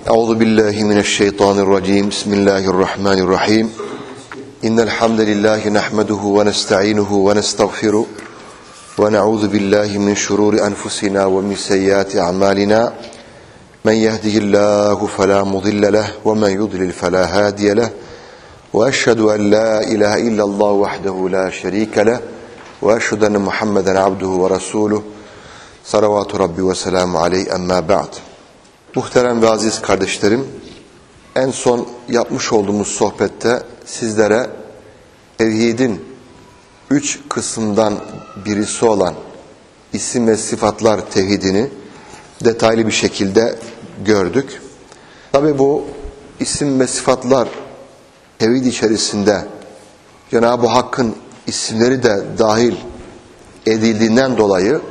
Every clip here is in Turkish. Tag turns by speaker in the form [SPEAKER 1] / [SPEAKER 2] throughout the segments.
[SPEAKER 1] Euzu billahi mineşşeytanirracim. Bismillahirrahmanirrahim. İnnel hamdelellahi nahmeduhu ve nestainuhu ve nestağfiruh ve na'uzu billahi min şururi enfusina ve min seyyiati a'malina. Men yehdihillahu fela mudille leh ve men yudlil fela hadiye leh. Ve eşhedü en la ilahe illallah vahdehu la şerike leh ve eşhedü enne Muhammeden abduhu ve resuluh. Salavatü Rabbi ve selamu aleyhi emma ba'd. Muhterem ve aziz kardeşlerim, en son yapmış olduğumuz sohbette sizlere tevhidin 3 kısımdan birisi olan isim ve sıfatlar tevhidini detaylı bir şekilde gördük. Tabi bu isim ve sıfatlar tevhid içerisinde Cenab-ı Hakk'ın isimleri de dahil edildiğinden dolayı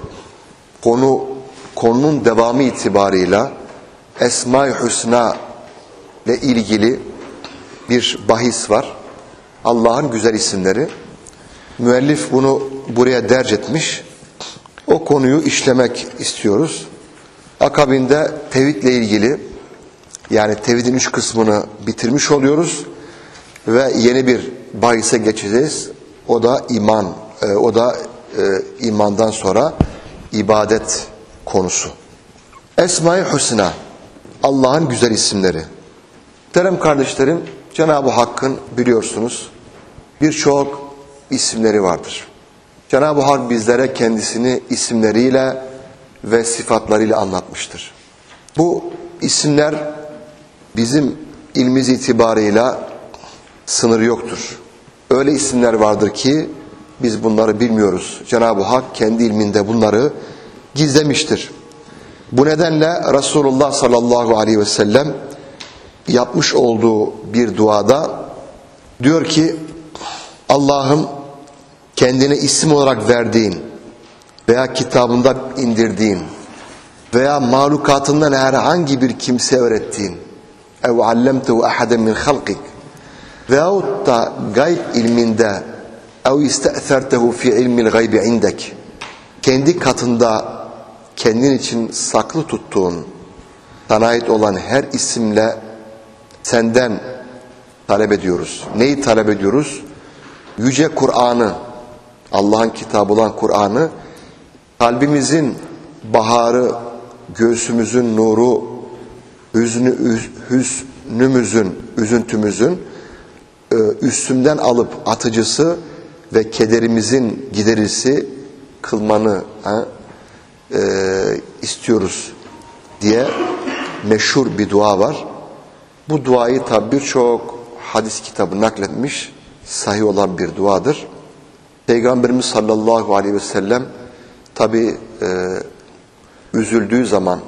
[SPEAKER 1] konunun devamı itibarıyla Esma-i Hüsna ile ilgili bir bahis var. Allah'ın güzel isimleri. Müellif bunu buraya derc etmiş. O konuyu işlemek istiyoruz. Akabinde tevhidle ilgili, yani tevhidin 3 kısmını bitirmiş oluyoruz ve yeni bir bahise geçeceğiz. O da iman. İmandan sonra ibadet konusu. Esma-i Hüsna, Allah'ın güzel isimleri. Muhterem kardeşlerim, Cenab-ı Hakk'ın biliyorsunuz birçok isimleri vardır. Cenab-ı Hak bizlere kendisini isimleriyle ve sıfatlarıyla anlatmıştır. Bu isimler bizim ilmimiz itibarıyla sınır yoktur. Öyle isimler vardır ki biz bunları bilmiyoruz. Cenab-ı Hak kendi ilminde bunları gizlemiştir. Bu nedenle Resulullah sallallahu aleyhi ve sellem yapmış olduğu bir duada diyor ki, Allah'ım kendine isim olarak verdiğin veya kitabında indirdiğin veya mahlukatından herhangi bir kimse öğrettiğin ev allemtehu ahaden min halqik veyahut da gayb ilminde ev iste'thertehu fi ilmil gaybi indek, kendi katında kendin için saklı tuttuğun, sana ait olan her isimle senden talep ediyoruz. Neyi talep ediyoruz? Yüce Kur'an'ı, Allah'ın kitabı olan Kur'an'ı, kalbimizin baharı, göğsümüzün nuru, üzüntümüzün üstümden alıp atıcısı ve kederimizin giderisi kılmanı istiyoruz diye meşhur bir dua var. Bu duayı tabi birçok hadis kitabı nakletmiş, sahih olan bir duadır. Peygamberimiz sallallahu aleyhi ve sellem tabi üzüldüğü zaman,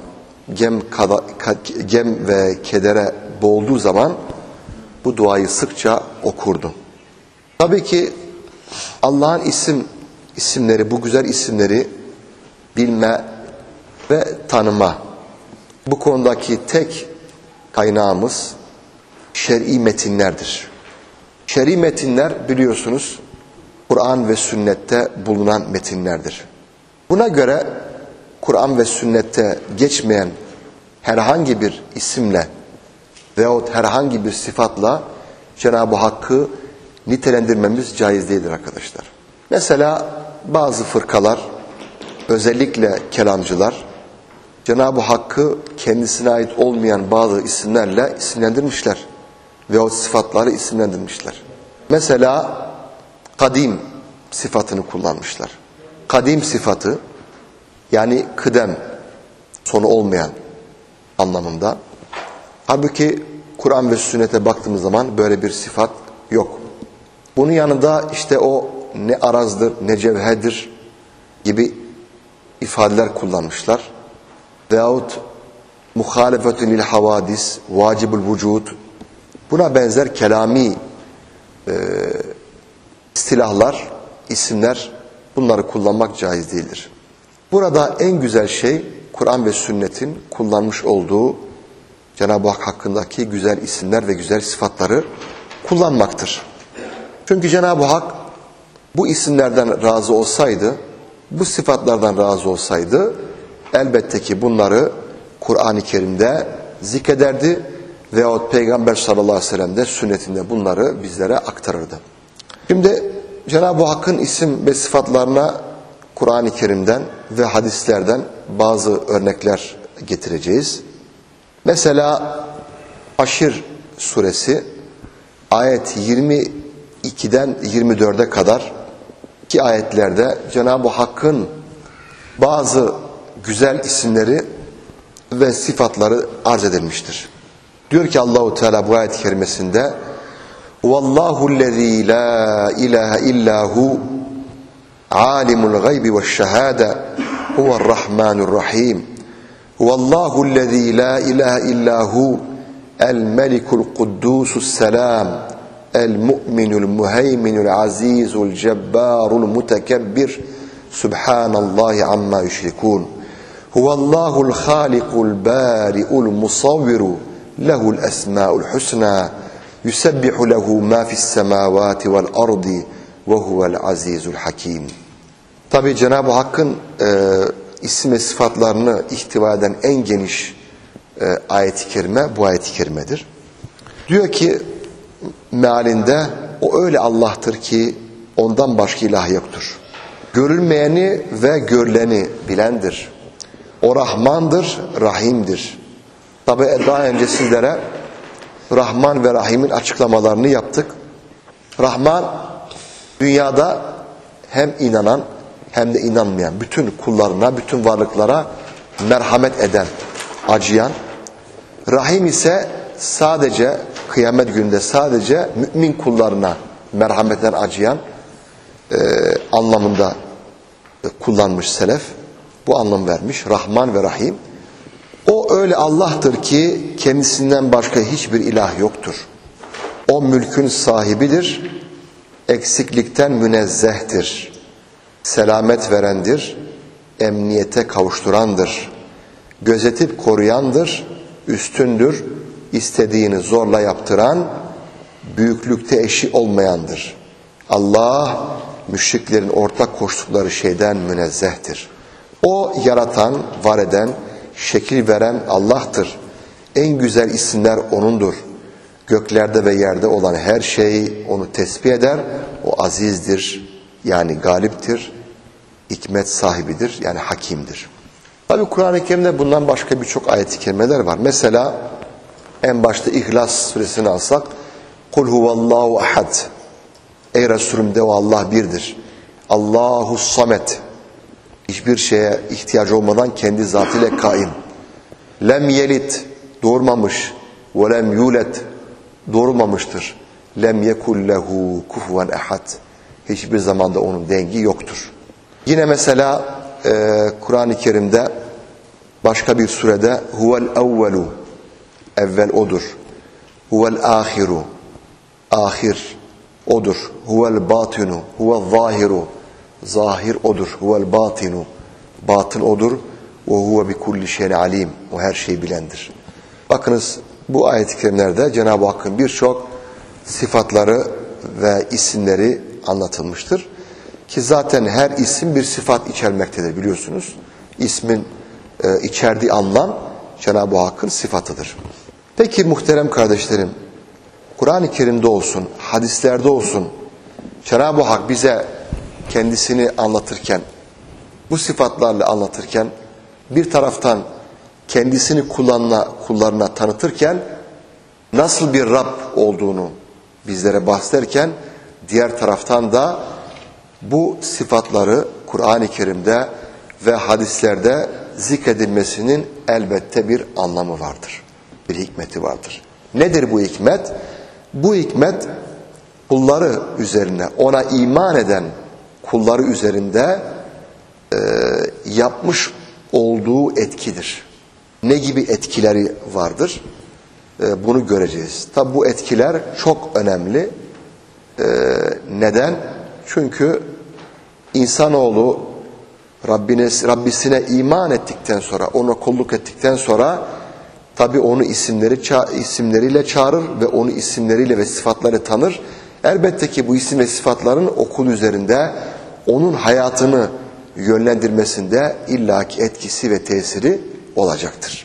[SPEAKER 1] gem ve kedere boğulduğu zaman bu duayı sıkça okurdu. Tabii ki Allah'ın isimleri, bu güzel isimleri bilme ve tanıma. Bu konudaki tek kaynağımız şer'i metinlerdir. Şer'i metinler biliyorsunuz Kur'an ve sünnette bulunan metinlerdir. Buna göre Kur'an ve sünnette geçmeyen herhangi bir isimle veyahut herhangi bir sıfatla Cenab-ı Hakk'ı nitelendirmemiz caiz değildir arkadaşlar. Mesela bazı fırkalar, özellikle kelamcılar, Cenab-ı Hakk'ı kendisine ait olmayan bazı isimlerle isimlendirmişler veyahut sıfatları isimlendirmişler. Mesela kadim sıfatını kullanmışlar. Kadim sıfatı, yani kıdem, sonu olmayan anlamında. Halbuki Kur'an ve sünnete baktığımız zaman böyle bir sıfat yok. Bunun yanında işte o ne arazdır, ne cevherdir gibi ifadeler kullanmışlar. Veyahut muhalefetün lil havadis, vacibul vücud, buna benzer kelami istilahlar, isimler, bunları kullanmak caiz değildir. Burada en güzel şey Kur'an ve sünnetin kullanmış olduğu Cenab-ı Hak hakkındaki güzel isimler ve güzel sıfatları kullanmaktır. Çünkü Cenab-ı Hak bu isimlerden razı olsaydı, bu sıfatlardan razı olsaydı, elbette ki bunları Kur'an-ı Kerim'de zikrederdi veyahut Peygamber sallallahu aleyhi ve sellem de sünnetinde bunları bizlere aktarırdı. Şimdi Cenab-ı Hakk'ın isim ve sıfatlarına Kur'an-ı Kerim'den ve hadislerden bazı örnekler getireceğiz. Mesela Haşr suresi ayet 22'den 24'e kadar ki ayetlerde Cenab-ı Hakk'ın bazı güzel isimleri ve sıfatları arz edilmiştir. Diyor ki Allahu Teala bu ayet-i kerimesinde: "Vallahu'llezî lâ ilâhe illâhu âlimul gaybi veşşehâde huve'r-rahmânur-rahîm. Vallahu'llezî lâ ilâhe illâhu el-melikul kuddûsus-selâm el-mu'minul muheyminul azîzul cebbârul mutekebbir subhânallahi amma yüşrikûn. Huvallâhul hâlikul bâri'ul musavviru lehul esmâul husnâ yusebbihu lehu mâ fissemâvâti vel ardi ve huvel azîzul hakîm." Tabi Cenab-ı Hakk'ın isim ve sıfatlarını ihtiva eden en geniş ayet-i kerime bu ayet-i kerimedir. Diyor ki mealinde, o öyle Allah'tır ki ondan başka ilah yoktur. Görülmeyeni ve görüleni bilendir. O Rahmandır, Rahim'dir. Tabi daha önce sizlere Rahman ve Rahim'in açıklamalarını yaptık. Rahman, dünyada hem inanan hem de inanmayan bütün kullarına, bütün varlıklara merhamet eden, acıyan. Rahim ise sadece kıyamet günde sadece mümin kullarına merhameten acıyan anlamında kullanmış selef. Bu anlam vermiş. Rahman ve Rahim. O öyle Allah'tır ki kendisinden başka hiçbir ilah yoktur. O mülkün sahibidir. Eksiklikten münezzehtir. Selamet verendir. Emniyete kavuşturandır. Gözetip koruyandır. Üstündür. İstediğini zorla yaptıran, büyüklükte eşi olmayandır. Allah, müşriklerin ortak koştukları şeyden münezzehtir. O yaratan, var eden, şekil veren Allah'tır. En güzel isimler O'nundur. Göklerde ve yerde olan her şey O'nu tesbih eder. O azizdir, yani galiptir. Hikmet sahibidir, yani hakimdir. Tabi Kur'an-ı Kerim'de bundan başka birçok ayet-i kerimeler var. Mesela en başta İhlas suresini alsak, "Kul huvallahu ahad." Ey Resulüm de, o Allah birdir. Allahus samet. Hiçbir şeye ihtiyacı olmadan kendi zatıyla kaim. Lem yelit, doğurmamış. Ve lem yulet, doğurmamıştır. Lem yekul lehu kufuven ahad. Hiçbir zamanda onun dengi yoktur. Yine mesela Kur'an-ı Kerim'de başka bir surede huvel evvelu, evvel odur. Huvel ahiru, ahir odur. Huvel batinu, huvel zahiru, zahir odur. Huvel batinu, batın odur. Ve huve bi kulli şeyin alim, o her şeyi bilendir. Bakınız bu ayet-i kerimelerde Cenab-ı Hakk'ın birçok sıfatları ve isimleri anlatılmıştır. Ki zaten her isim bir sıfat içermektedir, biliyorsunuz. İsmin içerdiği anlam Cenab-ı Hakk'ın sıfatıdır. Peki muhterem kardeşlerim, Kur'an-ı Kerim'de olsun, hadislerde olsun, Cenab-ı Hak bize kendisini anlatırken, bu sıfatlarla anlatırken, bir taraftan kendisini kullarına tanıtırken, nasıl bir Rab olduğunu bizlere bahsederken, diğer taraftan da bu sıfatları Kur'an-ı Kerim'de ve hadislerde zikredilmesinin elbette bir anlamı vardır. Bir hikmeti vardır. Nedir bu hikmet? Bu hikmet kulları üzerine, ona iman eden kulları üzerinde yapmış olduğu etkidir. Ne gibi etkileri vardır? Bunu göreceğiz. Tabi bu etkiler çok önemli. Neden? Çünkü insanoğlu Rabbisine iman ettikten sonra, ona kulluk ettikten sonra tabi onu isimleriyle çağırır ve onu isimleriyle ve sıfatları tanır. Elbette ki bu isim ve sıfatların o kul üzerinde onun hayatını yönlendirmesinde illaki etkisi ve tesiri olacaktır.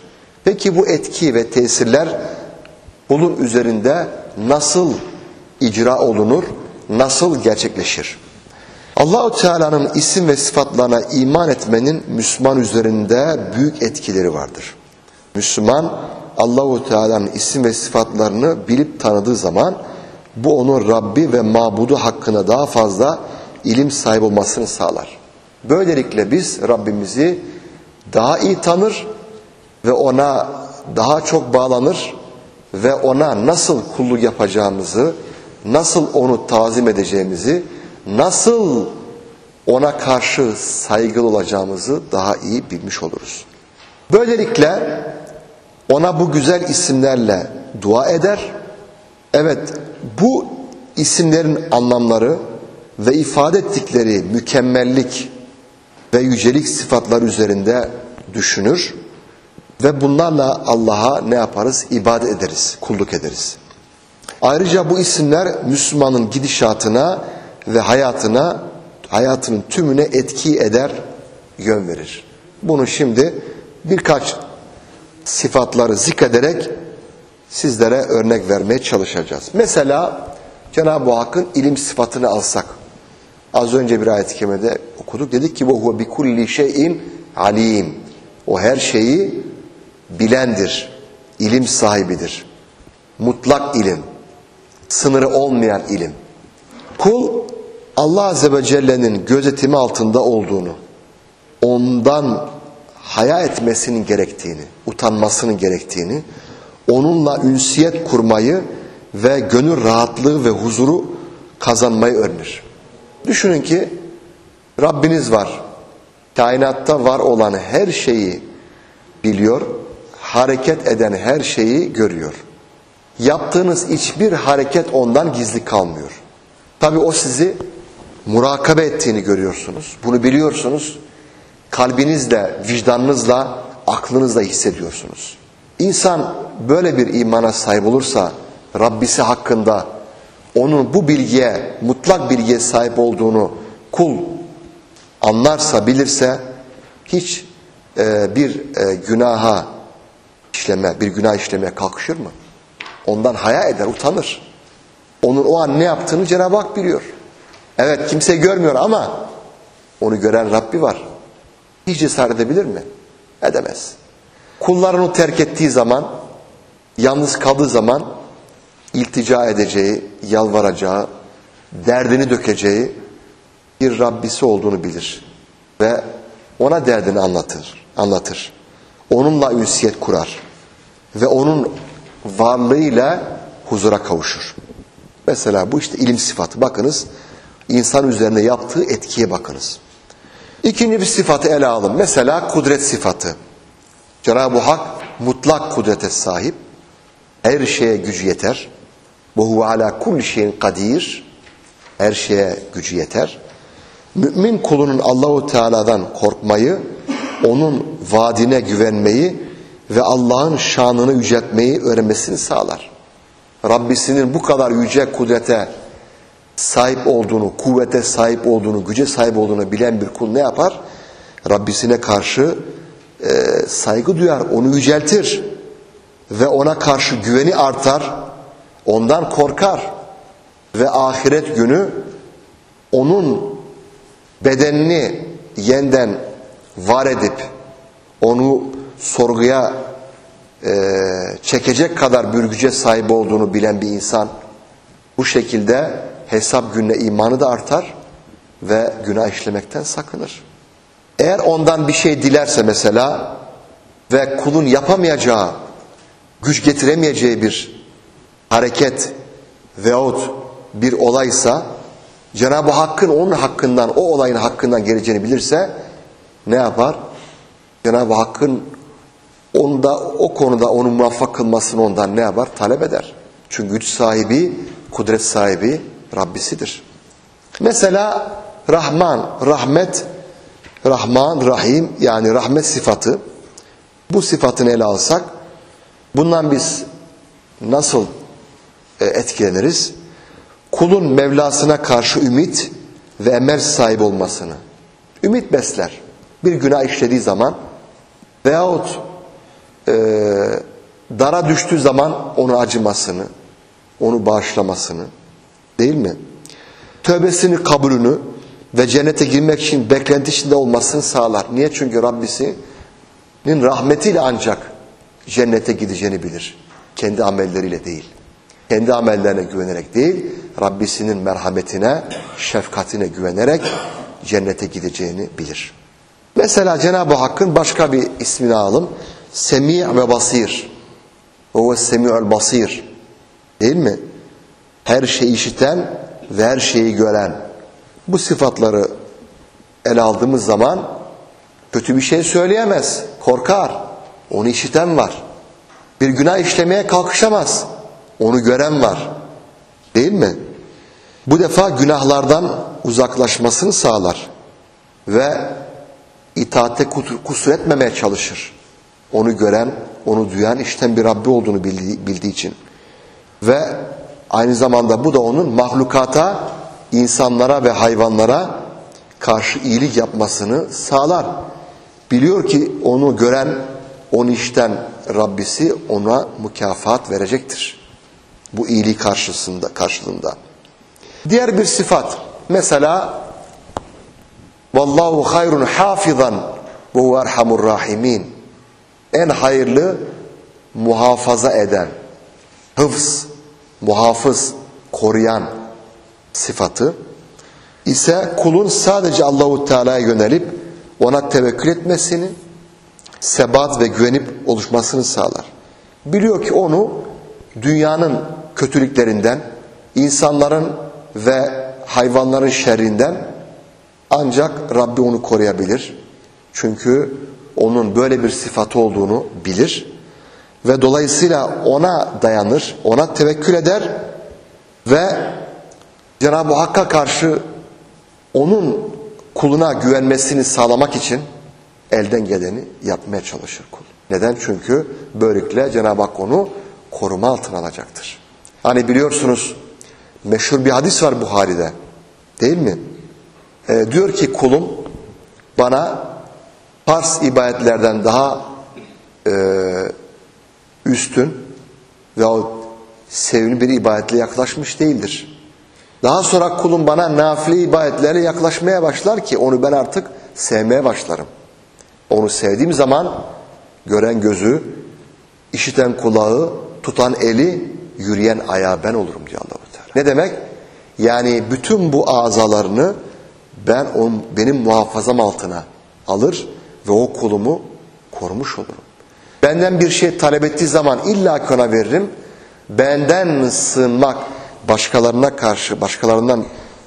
[SPEAKER 1] Peki bu etki ve tesirler kulun üzerinde nasıl icra olunur, nasıl gerçekleşir? Allah-u Teala'nın isim ve sıfatlarına iman etmenin Müslüman üzerinde büyük etkileri vardır. Müslüman Allah-u Teala'nın isim ve sıfatlarını bilip tanıdığı zaman bu onun Rabbi ve mabudu hakkında daha fazla ilim sahibi olmasını sağlar. Böylelikle biz Rabbimizi daha iyi tanır ve ona daha çok bağlanır ve ona nasıl kulluk yapacağımızı, nasıl onu tazim edeceğimizi, nasıl ona karşı saygılı olacağımızı daha iyi bilmiş oluruz. Böylelikle ona bu güzel isimlerle dua eder. Evet, bu isimlerin anlamları ve ifade ettikleri mükemmellik ve yücelik sıfatlar üzerinde düşünür ve bunlarla Allah'a ne yaparız? İbadet ederiz, kulluk ederiz. Ayrıca bu isimler Müslümanın gidişatına ve hayatının tümüne etki eder, yön verir. Bunu şimdi birkaç sıfatları zikrederek sizlere örnek vermeye çalışacağız. Mesela Cenab-ı Hakk'ın ilim sıfatını alsak. Az önce bir ayet-i kerimede okuduk. Dedik ki bu huve bi kulli şeyin alim. O her şeyi bilendir. İlim sahibidir. Mutlak ilim. Sınırı olmayan ilim. Kul Allah Azze ve Celle'nin gözetimi altında olduğunu, ondan haya etmesinin gerektiğini, utanmasının gerektiğini, onunla ünsiyet kurmayı ve gönül rahatlığı ve huzuru kazanmayı öğrenir. Düşünün ki Rabbiniz var. Kainatta var olan her şeyi biliyor, hareket eden her şeyi görüyor. Yaptığınız hiçbir hareket ondan gizli kalmıyor. Tabii o sizi murakabe ettiğini görüyorsunuz. Bunu biliyorsunuz. Kalbinizle, vicdanınızla, aklınızla hissediyorsunuz. İnsan böyle bir imana sahip olursa, Rabbisi hakkında onun bu bilgiye, mutlak bilgiye sahip olduğunu kul anlarsa, bilirse hiç bir günah işlemeye kalkışır mı? Ondan haya eder, utanır. Onun o an ne yaptığını Cenab-ı Hak biliyor. Evet, kimse görmüyor ama onu gören Rabbi var. Hiç cesaret edebilir mi? Edemez. Kullarını terk ettiği zaman, yalnız kaldığı zaman iltica edeceği, yalvaracağı, derdini dökeceği bir Rabbisi olduğunu bilir. Ve ona derdini anlatır. Onunla ünsiyet kurar. Ve onun varlığıyla huzura kavuşur. Mesela bu işte ilim sıfatı. Bakınız, insan üzerine yaptığı etkiye bakınız. İkinci bir sıfatı ele alalım. Mesela kudret sıfatı. Cenab-ı Hak mutlak kudrete sahip. Her şeye gücü yeter. Ve huve ala kulli şeyin kadir. Her şeye gücü yeter. Mümin kulunun Allahu Teala'dan korkmayı, onun vaadine güvenmeyi ve Allah'ın şanını yüceltmeyi öğrenmesini sağlar. Rabbisinin bu kadar yüce kudrete sahip olduğunu, kuvvete sahip olduğunu, güce sahip olduğunu bilen bir kul ne yapar? Rabbisine karşı saygı duyar, onu yüceltir ve ona karşı güveni artar, ondan korkar ve ahiret günü onun bedenini yeniden var edip onu sorguya çekecek kadar bir güce sahip olduğunu bilen bir insan bu şekilde hesap gününe imanı da artar ve günah işlemekten sakınır. Eğer ondan bir şey dilerse mesela ve kulun yapamayacağı, güç getiremeyeceği bir hareket veyahut bir olaysa Cenab-ı Hakk'ın onun hakkından, o olayın hakkından geleceğini bilirse ne yapar? Cenab-ı Hakk'ın o konuda onu muvaffak kılmasını ondan ne yapar? Talep eder. Çünkü güç sahibi, kudret sahibi Rabbisidir. Mesela Rahman, Rahim yani rahmet sıfatı. Bu sıfatını ele alsak bundan biz nasıl etkileniriz? Kulun Mevlasına karşı ümit ve emel sahibi olmasını. Ümit besler. Bir günah işlediği zaman veyahut dara düştüğü zaman onu acımasını, onu bağışlamasını, değil mi? Tövbesini kabulünü ve cennete girmek için beklenti içinde olmasını sağlar. Niye? Çünkü Rabbisinin rahmetiyle ancak cennete gideceğini bilir. Kendi amelleriyle değil. Kendi amellerine güvenerek değil, Rabbisinin merhametine, şefkatine güvenerek cennete gideceğini bilir. Mesela Cenab-ı Hakk'ın başka bir ismini alalım. Semi' ve Basir. O Semi'ül Basir. Değil mi? Her şeyi işiten ve her şeyi gören. Bu sıfatları ele aldığımız zaman kötü bir şey söyleyemez. Korkar. Onu işiten var. Bir günah işlemeye kalkışamaz. Onu gören var. Değil mi? Bu defa günahlardan uzaklaşmasını sağlar. Ve itaatte kusur etmemeye çalışır. Onu gören, onu duyan, işten bir Rabbi olduğunu bildiği için. Ve aynı zamanda bu da onun mahlukata, insanlara ve hayvanlara karşı iyilik yapmasını sağlar. Biliyor ki onu gören, onu işten Rabbisi ona mükafat verecektir. Bu iyiliği karşılığında. Diğer bir sıfat. Mesela Vallahu hayrun hafizan ve huve erhamur rahimin. En hayırlı muhafaza eden, hıfz, muhafız, koruyan sıfatı ise kulun sadece Allahu Teala'ya yönelip ona tevekkül etmesini, sebat ve güvenip oluşmasını sağlar. Biliyor ki onu dünyanın kötülüklerinden, insanların ve hayvanların şerrinden ancak Rabbi onu koruyabilir. Çünkü onun böyle bir sıfatı olduğunu bilir. Ve dolayısıyla ona dayanır, ona tevekkül eder ve Cenab-ı Hakk'a karşı onun kuluna güvenmesini sağlamak için elden geleni yapmaya çalışır kul. Neden? Çünkü böylelikle Cenab-ı Hak onu koruma altına alacaktır. Hani biliyorsunuz meşhur bir hadis var Buhari'de. Değil mi? Diyor ki kulum bana farz ibadetlerden daha üstün veyahut sevimli bir ibadetle yaklaşmış değildir. Daha sonra kulum bana nafile ibadetlerle yaklaşmaya başlar ki onu ben artık sevmeye başlarım. Onu sevdiğim zaman gören gözü, işiten kulağı, tutan eli, yürüyen ayağı ben olurum diyor Allah-u Teala. Ne demek? Yani bütün bu azalarını benim muhafazam altına alır ve o kulumu korumuş olurum. Benden bir şey talep ettiği zaman illa ki ona veririm. Benden sığınmak, başkalarından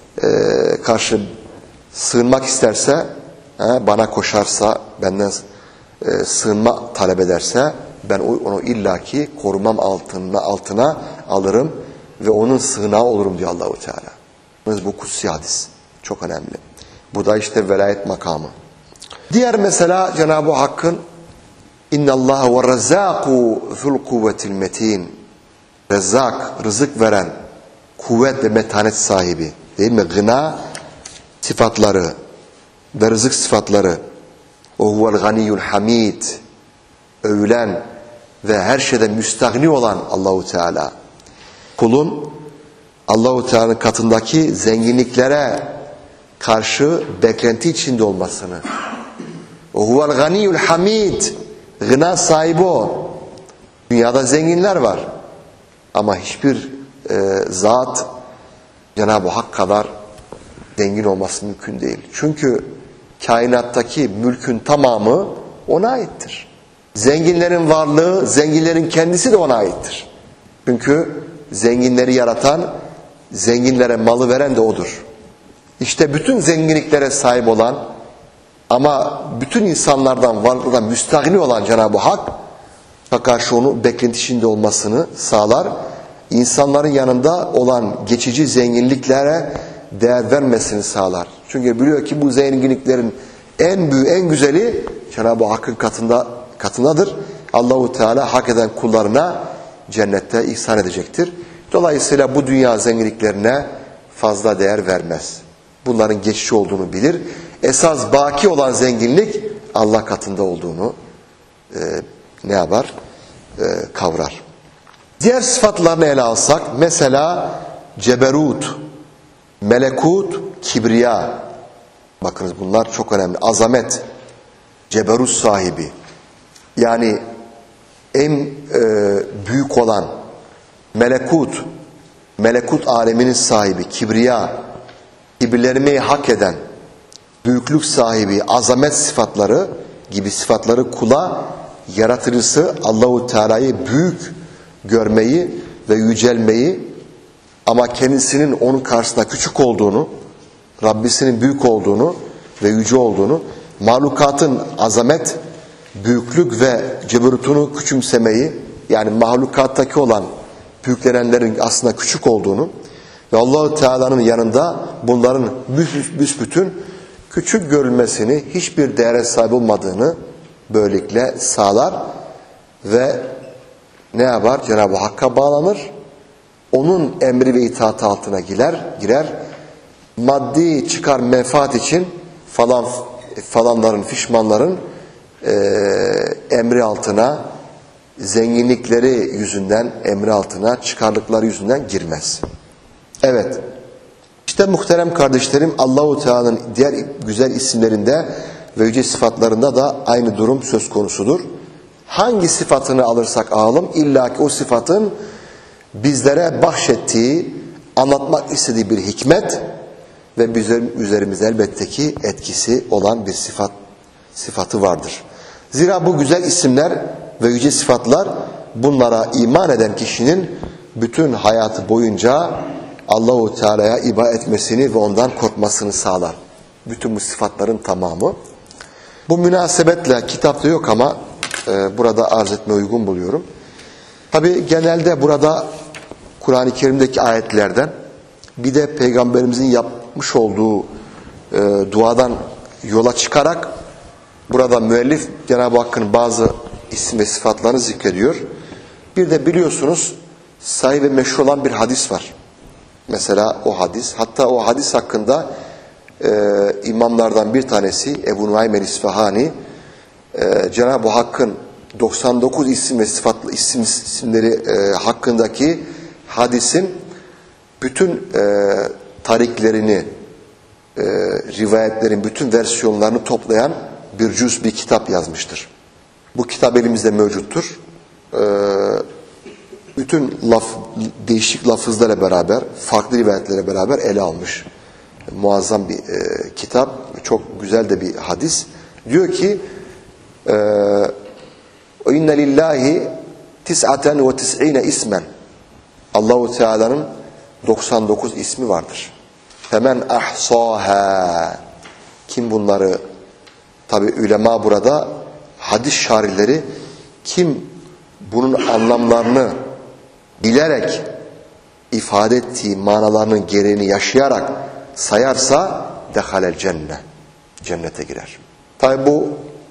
[SPEAKER 1] karşı sığınmak isterse, bana koşarsa, benden sığınma talep ederse ben onu illaki korumam altına alırım ve onun sığınağı olurum diyor Allah-u Teala. Bu kutsi hadis. Çok önemli. Bu da işte velayet makamı. Diğer mesela Cenab-ı Hakk'ın İnnallâhe ve rezzâku zul kuvvetil metin. Rezzak, rızık veren, kuvvet ve metanet sahibi. Değil mi? Gına sıfatları ve rızık sıfatları. O huvel ganiyyul hamid. Övülen ve her şeyden müstahni olan Allahu Teala. Kulun Allahu Teala'nın katındaki zenginliklere karşı beklenti içinde olmasını. O huvel ganiyyul hamid. Gına sahibi o. Dünyada zenginler var. Ama hiçbir zat Cenab-ı Hak kadar zengin olması mümkün değil. Çünkü kainattaki mülkün tamamı ona aittir. Zenginlerin varlığı, zenginlerin kendisi de ona aittir. Çünkü zenginleri yaratan, zenginlere malı veren de odur. İşte bütün zenginliklere sahip olan ama bütün insanlardan, varlıklardan müstahni olan Cenab-ı Hak karşı onu beklenti içinde olmasını sağlar. İnsanların yanında olan geçici zenginliklere değer vermesini sağlar. Çünkü biliyor ki bu zenginliklerin en büyüğü, en güzeli Cenab-ı Hakk'ın katındadır. Allahu Teala hak eden kullarına cennette ihsan edecektir. Dolayısıyla bu dünya zenginliklerine fazla değer vermez. Bunların geçici olduğunu bilir. Esas baki olan zenginlik Allah katında olduğunu ne yapar? Kavrar. Diğer sıfatlarını ele alsak, mesela ceberut, melekut, kibriya. Bakınız bunlar çok önemli. Azamet, ceberut sahibi. Yani en büyük olan melekut, melekut aleminin sahibi, kibriya, kibirlenmeyi hak eden, büyüklük sahibi, azamet sıfatları gibi sıfatları kula yaratıcısı Allahu Teala'yı büyük görmeyi ve yücelmeyi, ama kendisinin onun karşısında küçük olduğunu, Rabbisinin büyük olduğunu ve yüce olduğunu, mahlukatın azamet, büyüklük ve ceberutunu küçümsemeyi, yani mahlukattaki olan büyüklenenlerin aslında küçük olduğunu ve Allah-u Teala'nın yanında bunların büsbütün küçük görülmesini, hiçbir değere sahip olmadığını böylelikle sağlar ve ne yapar? Cenab-ı Hakk'a bağlanır. Onun emri ve itaati altına girer. Maddi çıkar menfaat için falanların, fişmanların emri altına, zenginlikleri yüzünden emri altına, çıkarlıkları yüzünden girmez. Evet. İşte muhterem kardeşlerim, Allahu Teala'nın diğer güzel isimlerinde ve yüce sıfatlarında da aynı durum söz konusudur. Hangi sıfatını alırsak alalım, illaki o sıfatın bizlere bahşettiği, anlatmak istediği bir hikmet ve bizim üzerimizde elbette ki etkisi olan bir sıfatı vardır. Zira bu güzel isimler ve yüce sıfatlar, bunlara iman eden kişinin bütün hayatı boyunca Allahu Teala'ya ibadet etmesini ve ondan korkmasını sağlar. Bütün bu sıfatların tamamı. Bu münasebetle kitapta yok ama burada arz etmeye uygun buluyorum. Tabi genelde burada Kur'an-ı Kerim'deki ayetlerden, bir de Peygamberimizin yapmış olduğu duadan yola çıkarak burada müellif Cenab-ı Hakk'ın bazı isim ve sıfatlarını zikrediyor. Bir de biliyorsunuz sahih ve meşhur olan bir hadis var. Mesela o hadis, hatta o hadis hakkında imamlardan bir tanesi Ebu Nuaym el-İsfahani Cenab-ı Hakk'ın 99 isim ve isimleri hakkındaki hadisin bütün tariklerini, rivayetlerin bütün versiyonlarını toplayan bir kitap yazmıştır. Bu kitap elimizde mevcuttur. Bütün değişik lafızlarla beraber, farklı rivayetlerle beraber ele almış. Muazzam bir kitap, çok güzel de bir hadis. Diyor ki inne lillahi 99 ismen. Allahu Teala'nın 99 ismi vardır. Femen ahsaha. Kim bunları, tabi ulema burada, hadis şairleri, kim bunun anlamlarını bilerek, ifade ettiği manalarının gereğini yaşayarak sayarsa dehalel cennet. Cennete girer. Tabi bu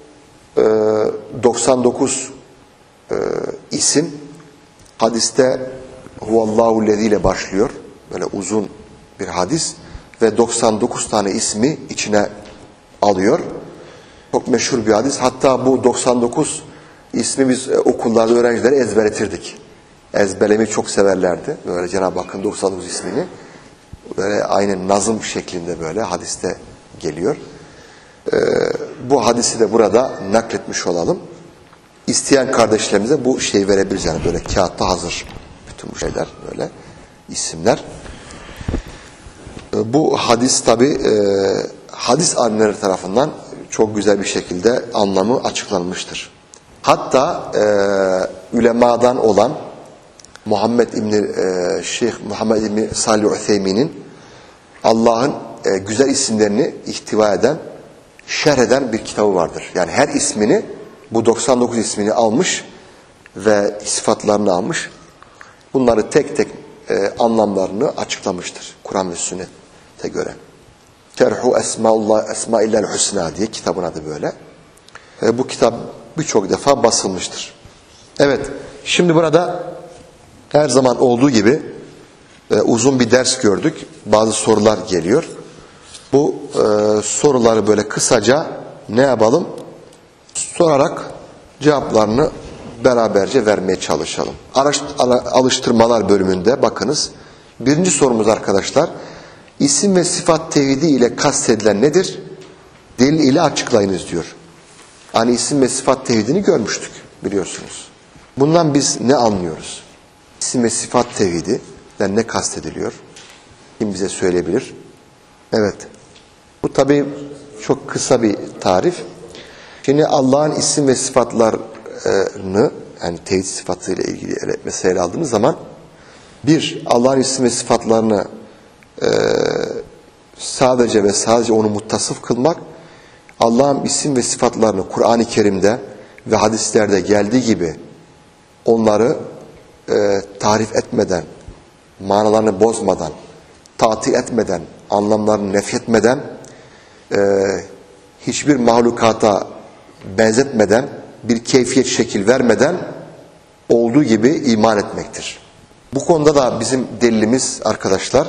[SPEAKER 1] 99 isim hadiste huvallahu lezi ile başlıyor. Böyle uzun bir hadis ve 99 tane ismi içine alıyor. Çok meşhur bir hadis. Hatta bu 99 ismi biz okullarda öğrencilere ezberletirdik. Ezberlemeyi çok severlerdi. Böyle Cenab-ı Hakk'ın 99 ismini. Böyle aynı nazım şeklinde böyle hadiste geliyor. Bu hadisi de burada nakletmiş olalım. İsteyen kardeşlerimize bu şeyi verebiliriz. Yani böyle kağıtta hazır. Bütün bu şeyler böyle isimler. Bu hadis tabi hadis alimleri tarafından çok güzel bir şekilde anlamı açıklanmıştır. Hatta ulemadan olan Şeyh Muhammed İbni Salih Ütheymin'in Allah'ın güzel isimlerini ihtiva eden, şerh eden bir kitabı vardır. Yani her ismini, bu 99 ismini almış ve sıfatlarını almış. Bunları tek tek anlamlarını açıklamıştır Kur'an ve sünnete göre. Terhu Esmaillel Hüsna diye kitabın adı böyle. Bu kitap birçok defa basılmıştır. Evet, şimdi burada her zaman olduğu gibi uzun bir ders gördük. Bazı sorular geliyor. Bu soruları böyle kısaca ne yapalım? Sorarak cevaplarını beraberce vermeye çalışalım. Alıştırmalar bölümünde bakınız. Birinci sorumuz arkadaşlar. İsim ve sıfat tevhidi ile kastedilen nedir? Delil ile açıklayınız diyor. Hani isim ve sıfat tevhidini görmüştük biliyorsunuz. Bundan biz ne anlıyoruz? İsim ve sıfat tevhidinden ne kastediliyor? Kim bize söyleyebilir? Evet. Bu tabii çok kısa bir tarif. Şimdi Allah'ın isim ve sıfatlarını, yani tevhid sıfatıyla ilgili mesele aldığımız zaman, bir, Allah'ın isim ve sıfatlarını sadece ve sadece onu muttasıf kılmak, Allah'ın isim ve sıfatlarını Kur'an-ı Kerim'de ve hadislerde geldiği gibi onları tarif etmeden, manalarını bozmadan, tatil etmeden, anlamlarını nefyetmeden, hiçbir mahlukata benzetmeden, bir keyfiyet şekil vermeden olduğu gibi iman etmektir. Bu konuda da bizim delilimiz arkadaşlar,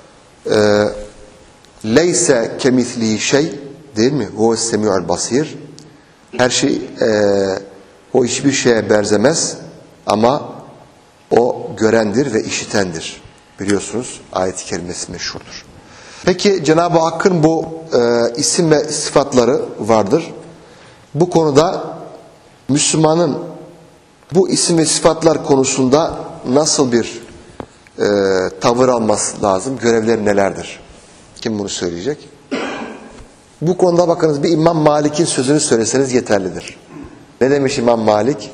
[SPEAKER 1] leyse kemislihi şey, değil mi? Huves semi'ul basir. Her şey, o hiçbir şeye benzemez ama o görendir ve işitendir. Biliyorsunuz ayet-i kerimesi meşhurdur. Peki Cenab-ı Hakk'ın bu isim ve sıfatları vardır. Bu konuda Müslümanın bu isim ve sıfatlar konusunda nasıl bir tavır alması lazım? Görevleri nelerdir? Kim bunu söyleyecek? Bu konuda bakınız, bir İmam Malik'in sözünü söyleseniz yeterlidir. Ne demiş İmam Malik?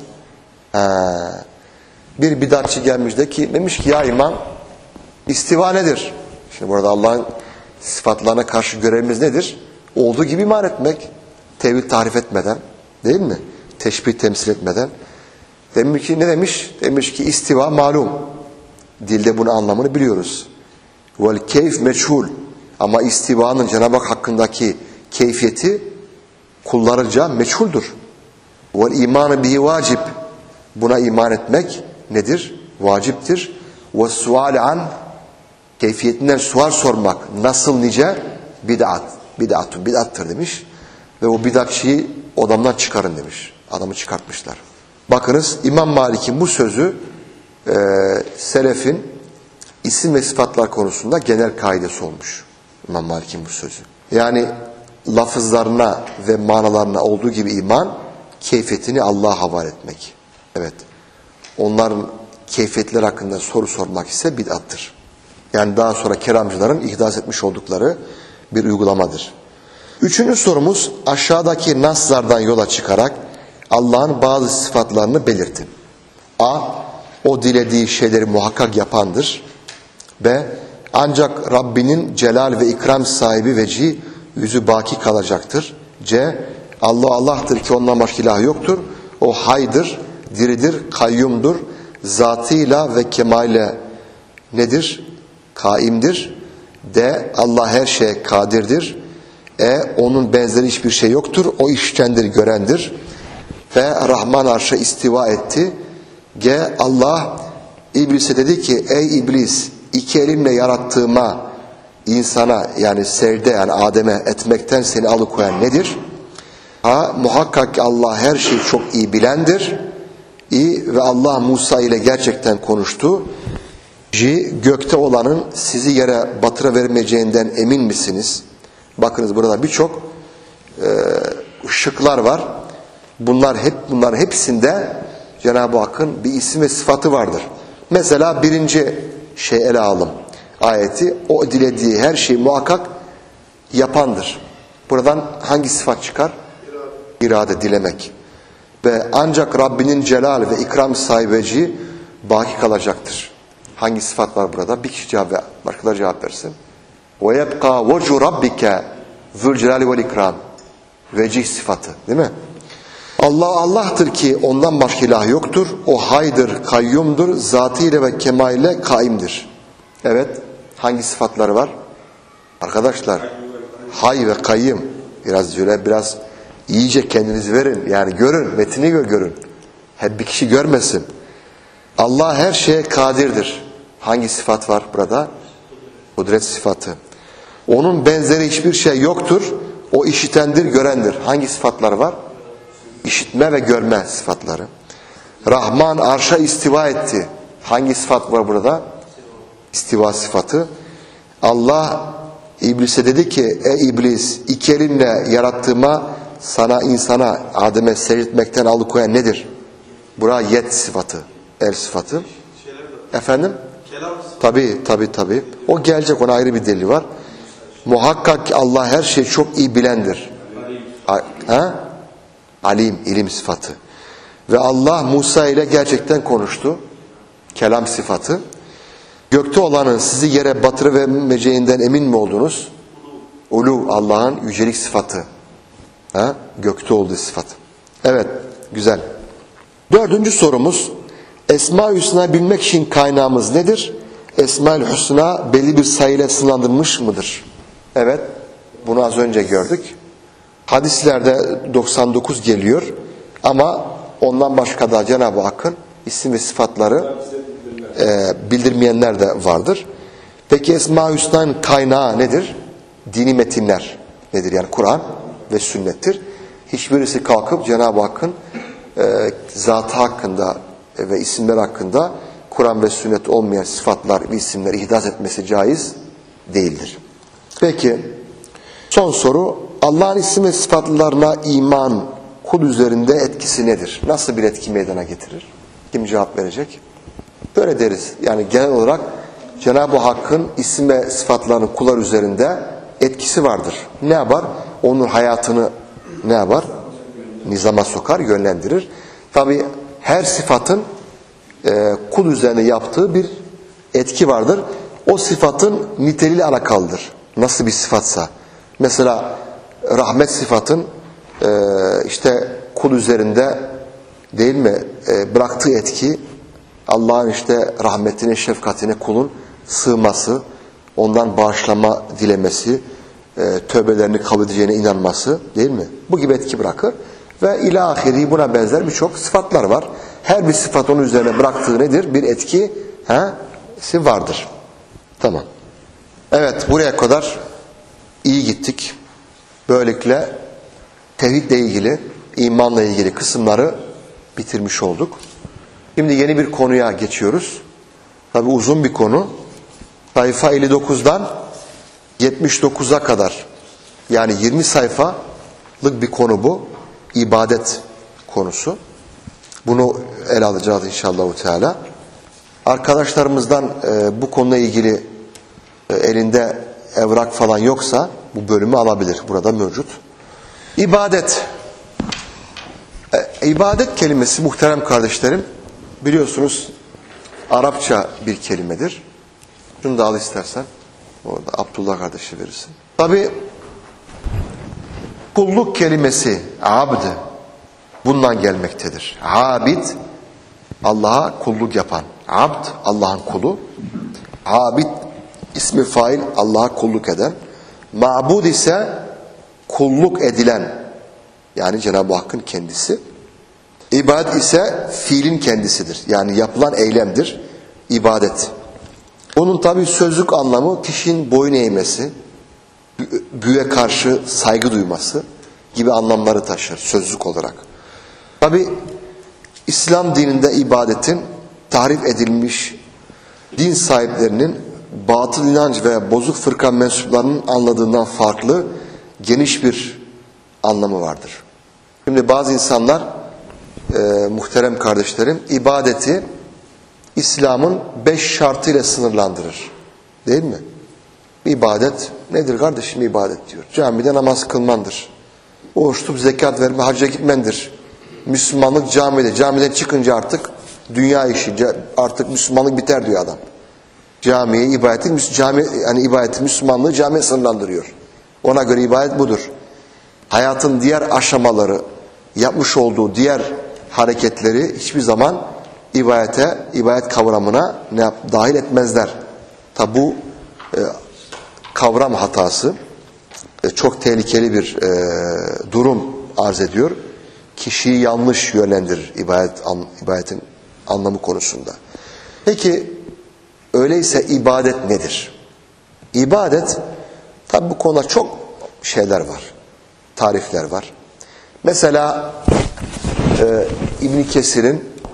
[SPEAKER 1] Bir bidatçı gelmiş demiş ki ya İmam, istiva nedir? Şimdi burada Allah'ın sıfatlarına karşı görevimiz nedir? Olduğu gibi iman etmek. Tevhid tarif etmeden, değil mi? Teşbih temsil etmeden. Demiş ki ne demiş? Demiş ki istiva malum. Dilde bunun anlamını biliyoruz. Vel keyf meçhul. Ama istivanın Cenab-ı Hak hakkındaki keyfiyeti kullarınca meçhuldür. Vel imanı bihi vacib. Buna iman etmek nedir? Vaciptir. Ve sual an, keyfiyetinden sual sormak nasıl nice? Bid'attır demiş. Ve o bid'atçıyı odamdan çıkarın demiş. Adamı çıkartmışlar. Bakınız İmam Malik'in bu sözü selefin isim ve sıfatlar konusunda genel kaidesi olmuş. İmam Malik'in bu sözü. Yani lafızlarına ve manalarına olduğu gibi iman, keyfiyetini Allah'a havale etmek. Evet. Onların keyfiyetleri hakkında soru sormak ise bid'attır. Yani daha sonra keramcıların ihdas etmiş oldukları bir uygulamadır. Üçüncü sorumuz, aşağıdaki naslardan yola çıkarak Allah'ın bazı sıfatlarını belirtin. A. O dilediği şeyleri muhakkak yapandır. B. Ancak Rabbinin celal ve ikram sahibi vecihi yüzü baki kalacaktır. C. Allah Allah'tır ki ondan başka ilah yoktur. O haydır, diridir, kayyumdur. Zatıyla ve kemaliyle nedir? Kaimdir. D. Allah her şeye kadirdir. E. Onun benzeri hiçbir şey yoktur. O iştendir, görendir. F. Rahman arşa istiva etti. G. Allah İblis'e dedi ki ey İblis, iki elimle yarattığıma insana, yani secde, yani Adem'e etmekten seni alıkoyan nedir? Ha, muhakkak ki Allah her şeyi çok iyi bilendir. Ve Allah Musa ile gerçekten konuştu. Gökte olanın sizi yere batırıvermeyeceğinden emin misiniz? Bakınız burada birçok şıklar var. Bunların hepsinde Cenab-ı Hakk'ın bir isim ve sıfatı vardır. Mesela birinci ele alalım. Ayeti, o dilediği her şeyi muhakkak yapandır. Buradan hangi sıfat çıkar? İrade, dilemek. Ve ancak Rabbinin celal ve ikram sahibeci baki kalacaktır. Hangi sıfat var burada? Bir kişi cevap ver. Başkaları cevap versin. Ve yebqa vecu rabbike zul celali vel ikram. Vecih sıfatı, değil mi? Allah Allah'tır ki ondan başka ilah yoktur. O haydır, kayyumdur. Zatıyla ve kemaliyle kaimdir. Evet. Hangi sıfatları var? Arkadaşlar, hay ve kayyum. Biraz iyice kendinizi verin. Yani görün, metni görün. Hep bir kişi görmesin. Allah her şeye kadirdir. Hangi sıfat var burada? Kudret sıfatı. Onun benzeri hiçbir şey yoktur. O işitendir, görendir. Hangi sıfatlar var? İşitme ve görme sıfatları. Rahman arşa istiva etti. Hangi sıfat var burada? İstiva sıfatı. Allah İblis'e dedi ki, ey iblis, iki elimle yarattığıma sana, insana, Adem'e secdetmekten alıkoyan nedir? Bura yet sıfatı, el sıfatı. Efendim? Tabii. O gelecek, ona ayrı bir delil var. Muhakkak ki Allah her şeyi çok iyi bilendir. Alim, ilim sıfatı. Ve Allah Musa ile gerçekten konuştu. Kelam sıfatı. Gökte olanın sizi yere batırıvermeyeceğinden emin mi oldunuz? Ulu, Allah'ın yücelik sıfatı. Gökte olduğu sıfat. Evet, güzel. 4. sorumuz, Esma-ül Hüsna bilmek için kaynağımız nedir? Esma-ül Hüsna belli bir sayıyla sınırlandırılmış mıdır? Evet, bunu az önce gördük. Hadislerde 99 geliyor ama ondan başka da Cenab-ı Hakk'ın isim ve sıfatları bildirmeyenler de vardır. Peki Esma-ül Hüsna'nın kaynağı nedir? Dini metinler nedir? Yani Kur'an ve sünnettir. Hiçbirisi kalkıp Cenab-ı Hakk'ın zatı hakkında ve isimler hakkında Kur'an ve sünnet olmayan sıfatlar ve isimleri ihdas etmesi caiz değildir. Peki son soru, Allah'ın isim ve sıfatlarına iman kul üzerinde etkisi nedir? Nasıl bir etki meydana getirir? Kim cevap verecek? Böyle deriz. Yani genel olarak Cenab-ı Hakk'ın isim ve sıfatlarının kullar üzerinde etkisi vardır. Ne yapar? Onun hayatını ne yapar? Nizama sokar, yönlendirir. Tabi her sıfatın kul üzerine yaptığı bir etki vardır. O sıfatın niteliğiyle alakalıdır. Nasıl bir sıfatsa. Mesela rahmet sıfatın işte kul üzerinde değil mi bıraktığı etki, Allah'ın işte rahmetine, şefkatine kulun sığması, ondan bağışlama dilemesi, tövbelerini kabul edeceğine inanması değil mi? Bu gibi etki bırakır. Ve ilahiri buna benzer birçok sıfatlar var. Her bir sıfat onun üzerine bıraktığı nedir? Bir etki vardır. Tamam. Evet, buraya kadar iyi gittik. Böylelikle tevhidle ilgili, imanla ilgili kısımları bitirmiş olduk. Şimdi yeni bir konuya geçiyoruz. Tabi uzun bir konu. Sayfa 59'dan 79'a kadar, yani 20 sayfalık bir konu bu. İbadet konusu. Bunu ele alacağız inşallah Teala. Arkadaşlarımızdan bu konuyla ilgili elinde evrak falan yoksa bu bölümü alabilir. Burada mevcut. İbadet. İbadet kelimesi muhterem kardeşlerim, biliyorsunuz Arapça bir kelimedir. Şunu da al istersen. Orada Abdullah kardeşi verirsin. Tabi kulluk kelimesi abd bundan gelmektedir. Abid, Allah'a kulluk yapan. Abd, Allah'ın kulu. Abid, ismi fail, Allah'a kulluk eden. Ma'bud ise kulluk edilen, yani Cenab-ı Hakk'ın kendisi. İbadet ise fiilin kendisidir. Yani yapılan eylemdir. İbadet. Bunun tabi sözlük anlamı kişinin boyun eğmesi, büyüye karşı saygı duyması gibi anlamları taşır sözlük olarak. Tabi İslam dininde ibadetin tahrif edilmiş din sahiplerinin batıl inanç ve bozuk fırka mensuplarının anladığından farklı geniş bir anlamı vardır. Şimdi bazı insanlar muhterem kardeşlerim ibadeti İslam'ın 5 şartıyla sınırlandırır. Değil mi? İbadet nedir kardeşim ibadet diyor. Camide namaz kılmandır. Oruç tutup zekat verme, hacca gitmendir. Müslümanlık camide. Camiden çıkınca artık dünya işi, artık Müslümanlık biter diyor adam. Camiye, ibadeti Müslümanlığı camiye sınırlandırıyor. Ona göre ibadet budur. Hayatın diğer aşamaları, yapmış olduğu diğer hareketleri hiçbir zaman ibadet kavramına dahil etmezler. Tabi bu kavram hatası çok tehlikeli bir durum arz ediyor. Kişiyi yanlış yönlendirir ibadetin anlamı konusunda. Peki öyleyse ibadet nedir? İbadet, tabi bu konuda çok şeyler var. Tarifler var. Mesela İbn Kesir'in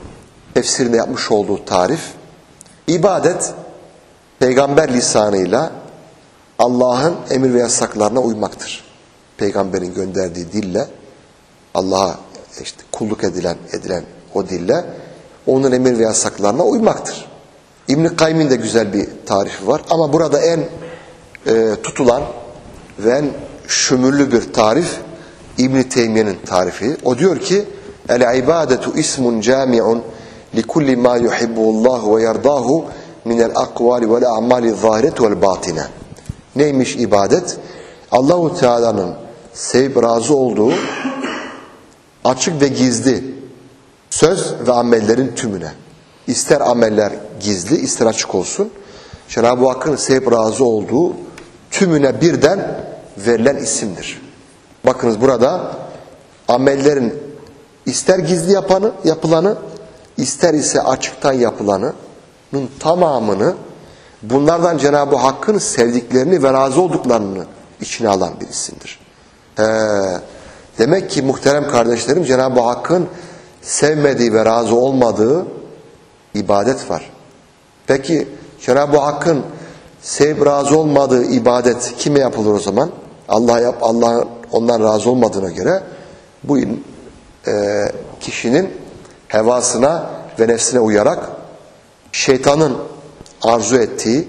[SPEAKER 1] tefsirinde yapmış olduğu tarif, ibadet peygamber lisanıyla Allah'ın emir ve yasaklarına uymaktır. Peygamberin gönderdiği dille, Allah'a işte kulluk edilen o dille onun emir ve yasaklarına uymaktır. İbn-i Kayyim'in de güzel bir tarifi var ama burada en tutulan ve en şümürlü bir tarif İbn-i Teymiye'nin tarifi. O diyor ki el-ibadetu ismun cami'un likulli ma yuhibbullahu ve yerdahu minel akvali vel a'mali zahireti vel batine. Neymiş ibadet? Allahu Teala'nın sevip razı olduğu açık ve gizli söz ve amellerin tümüne. İster ameller gizli, ister açık olsun. Cenab-ı Hakk'ın sevip razı olduğu tümüne birden verilen isimdir. Bakınız burada amellerin ister gizli yapılanı, ister ise açıktan yapılanın tamamını bunlardan Cenab-ı Hakk'ın sevdiklerini ve razı olduklarını içine alan bir isimdir. Demek ki muhterem kardeşlerim, Cenab-ı Hakk'ın sevmediği ve razı olmadığı ibadet var. Peki Cenab-ı Hakk'ın sevip razı olmadığı ibadet kime yapılır o zaman? Allah ondan razı olmadığına göre bu kişinin hevasına ve nefsine uyarak şeytanın arzu ettiği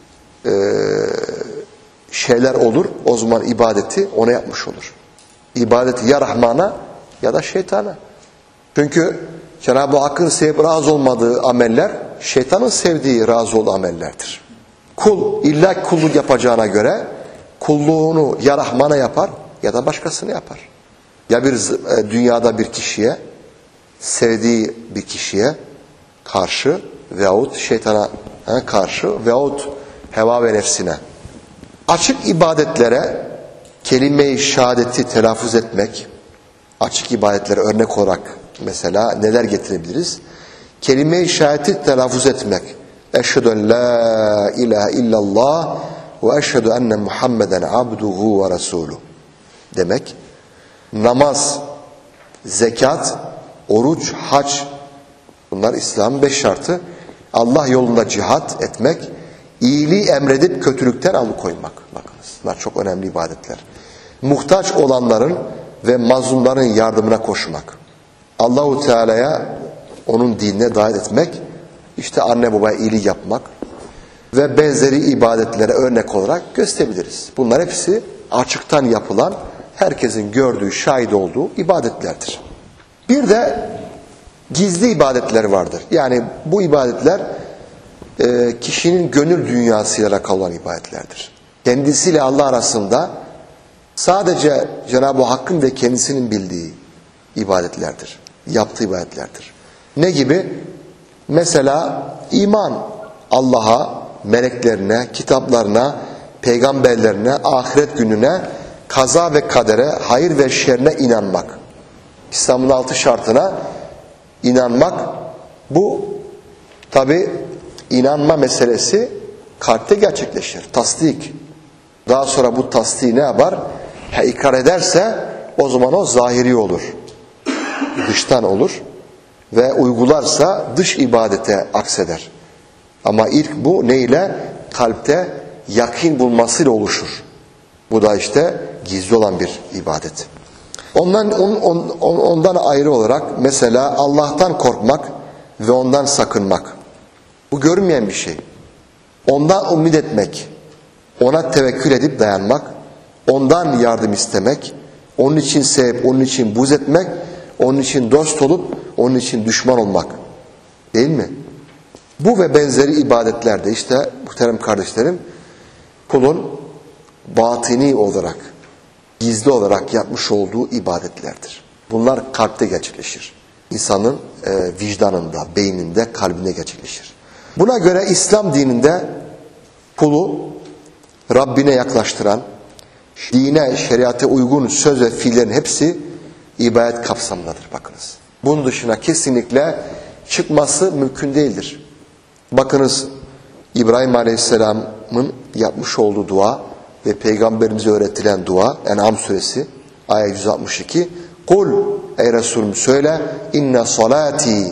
[SPEAKER 1] şeyler olur. O zaman ibadeti ona yapmış olur. İbadeti ya Rahman'a ya da şeytana. Çünkü Cenab-ı Hakk'ın sevip razı olmadığı ameller şeytanın sevdiği, razı olduğu amellerdir. Kul illa kulluk yapacağına göre kulluğunu ya Rahman'a yapar ya da başkasına yapar. Ya bir dünyada bir kişiye, sevdiği bir kişiye karşı veyahut şeytana karşı veyahut heva ve nefsine. Açık ibadetlere kelime-i şehadeti telaffuz etmek, açık ibadetlere örnek olarak mesela neler getirebiliriz? Kelime-i şehadeti telaffuz etmek. Eşhedü en la ilahe illallah ve eşhedü enne Muhammeden abduhu ve resuluh demek. Namaz, zekat, oruç, hac, bunlar İslam'ın 5 şartı. Allah yolunda cihat etmek, iyiliği emredip kötülükten alıkoymak. Bakınız, bunlar çok önemli ibadetler. Muhtaç olanların ve mazlumların yardımına koşmak. Allahu Teala'ya, onun dinine davet etmek, işte anne babaya iyilik yapmak ve benzeri ibadetlere örnek olarak gösterebiliriz. Bunlar hepsi açıktan yapılan, herkesin gördüğü, şahit olduğu ibadetlerdir. Bir de gizli ibadetler vardır. Yani bu ibadetler kişinin gönül dünyasıyla alakalı olan ibadetlerdir. Kendisiyle Allah arasında sadece Cenab-ı Hakk'ın ve kendisinin bildiği ibadetlerdir. Yaptığı ibadetlerdir. Ne gibi? Mesela iman, Allah'a, meleklerine, kitaplarına, peygamberlerine, ahiret gününe, kaza ve kadere, hayır ve şerine inanmak. İslam'ın 6 şartına inanmak. Bu tabi inanma meselesi kalpte gerçekleşir. Tasdik. Daha sonra bu tasdiği ne yapar? İkrar ederse o zaman o zahiri olur. Dıştan olur. Ve uygularsa dış ibadete akseder. Ama ilk bu neyle? Kalpte yakin bulmasıyla oluşur. Bu da işte gizli olan bir ibadet. Ondan ayrı olarak mesela Allah'tan korkmak ve ondan sakınmak. Bu görünmeyen bir şey. Ondan ümit etmek, ona tevekkül edip dayanmak, ondan yardım istemek, onun için sevip, onun için buz etmek, onun için dost olup, onun için düşman olmak. Değil mi? Bu ve benzeri ibadetlerde işte muhterem kardeşlerim, kulun batini olarak, gizli olarak yapmış olduğu ibadetlerdir. Bunlar kalpte gerçekleşir. İnsanın vicdanında, beyninde, kalbinde gerçekleşir. Buna göre İslam dininde kulu Rabbine yaklaştıran, dine, şeriate uygun söz ve fiillerin hepsi ibadet kapsamındadır. Bakınız. Bunun dışına kesinlikle çıkması mümkün değildir. Bakınız İbrahim Aleyhisselam'ın yapmış olduğu dua ve Peygamberimize öğretilen dua En'am suresi ayet 162. Kul ey Resulüm söyle inne salati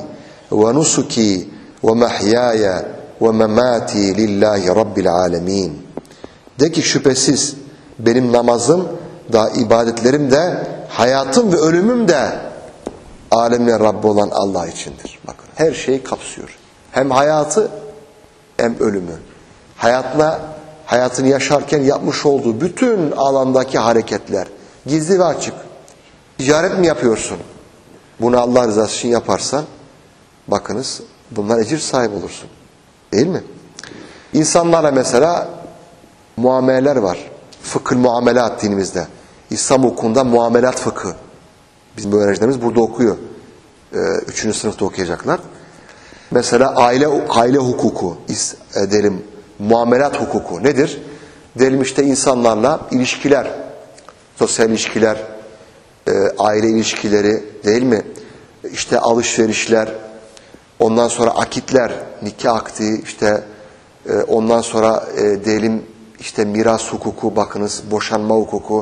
[SPEAKER 1] ve nusuki ve mahyaya ve memati lillahi rabbil alemin. De ki şüphesiz benim namazım da, ibadetlerim de, hayatım ve ölümüm de alemlerin Rabbi olan Allah içindir. Bakın, her şeyi kapsıyor. Hem hayatı hem ölümü. Hayatını yaşarken yapmış olduğu bütün alandaki hareketler, gizli ve açık. Ticaret mi yapıyorsun? Bunu Allah rızası için yaparsan, bakınız, bundan ecir sahibi olursun. Değil mi? İnsanlarla mesela muameleler var. Fıkıh muamelat dinimizde. İslam hukukunda muamelat fıkhı. Bizim öğrencilerimiz burada okuyor. 3. sınıfta okuyacaklar. Mesela aile hukuku, diyelim muamelat hukuku nedir? Diyelim işte insanlarla ilişkiler, sosyal ilişkiler, aile ilişkileri, değil mi? İşte alışverişler, ondan sonra akitler, nikah akdi, işte ondan sonra diyelim işte miras hukuku, bakınız boşanma hukuku,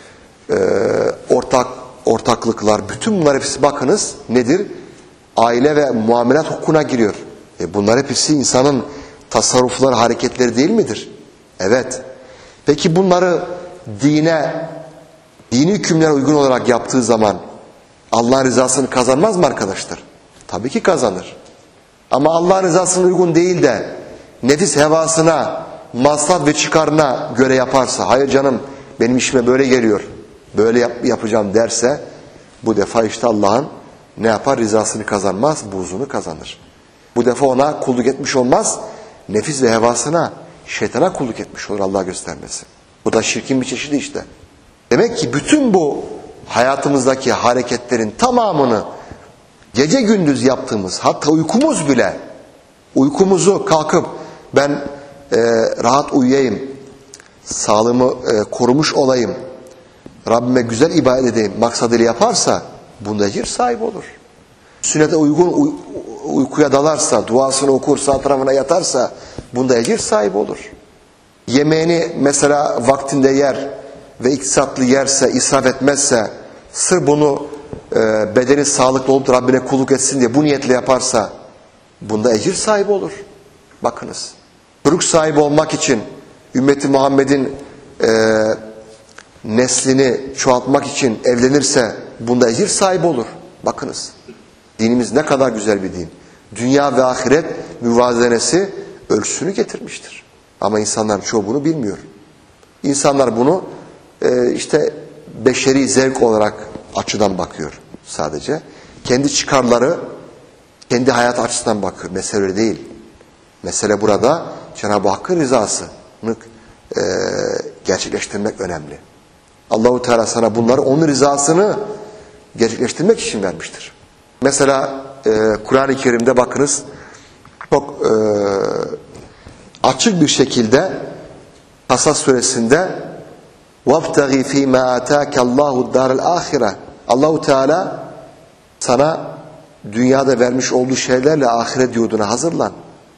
[SPEAKER 1] ortaklıklar, bütün bunlar hepsi bakınız nedir? Aile ve muamelat hukukuna giriyor. Bunlar hepsi insanın tasarrufları, hareketleri değil midir? Evet. Peki bunları dini hükümlere uygun olarak yaptığı zaman Allah'ın rızasını kazanmaz mı arkadaşlar? Tabii ki kazanır. Ama Allah'ın rızasına uygun değil de nefis hevasına, maslahat ve çıkarına göre yaparsa, hayır canım benim işime böyle geliyor, böyle yapacağım derse, bu defa işte Allah'ın ne yapar? Rızasını kazanmaz, buğzunu kazanır. Bu defa ona kulluk etmiş olmaz, nefis ve hevasına, şeytana kulluk etmiş olur, Allah göstermesin. Bu da şirkin bir çeşidi işte. Demek ki bütün bu hayatımızdaki hareketlerin tamamını gece gündüz yaptığımız, hatta uykumuz bile, uykumuzu kalkıp ben rahat uyuyayım, sağlığımı korumuş olayım, Rabbime güzel ibadet edeyim maksadıyla yaparsa bunda ecir sahibi olur. Sünnete uygun uykuya dalarsa, duasını okur, sağ tarafına yatarsa bunda ecir sahibi olur. Yemeğini mesela vaktinde yer ve iktisatlı yerse, israf etmezse, sırf bunu bedeni sağlıklı olup Rabbine kulluk etsin diye bu niyetle yaparsa bunda ecir sahibi olur. Bakınız. Çocuk sahibi olmak için ümmeti Muhammed'in neslini çoğaltmak için evlenirse bunda ecir sahibi olur. Bakınız. Dinimiz ne kadar güzel bir din. Dünya ve ahiret müvazenesi ölçüsünü getirmiştir. Ama insanlar çoğu bunu bilmiyor. İnsanlar bunu işte beşeri zevk olarak açıdan bakıyor sadece. Kendi çıkarları, kendi hayat açısından bakıyor. Mesele öyle değil. Mesele burada Cenab-ı Hakk'ın rızasını gerçekleştirmek önemli. Allah-u Teala sana bunları, onun rızasını gerçekleştirmek için vermiştir. Mesela Kur'an-ı Kerim'de bakınız çok açık bir şekilde Kasas suresinde وَابْتَغِي ف۪ي مَا آتَاكَ اللّٰهُ الدَّارَ الْآخِرَةِ Allah-u Teala sana dünyada vermiş olduğu şeylerle ahiret yurduna hazırlan.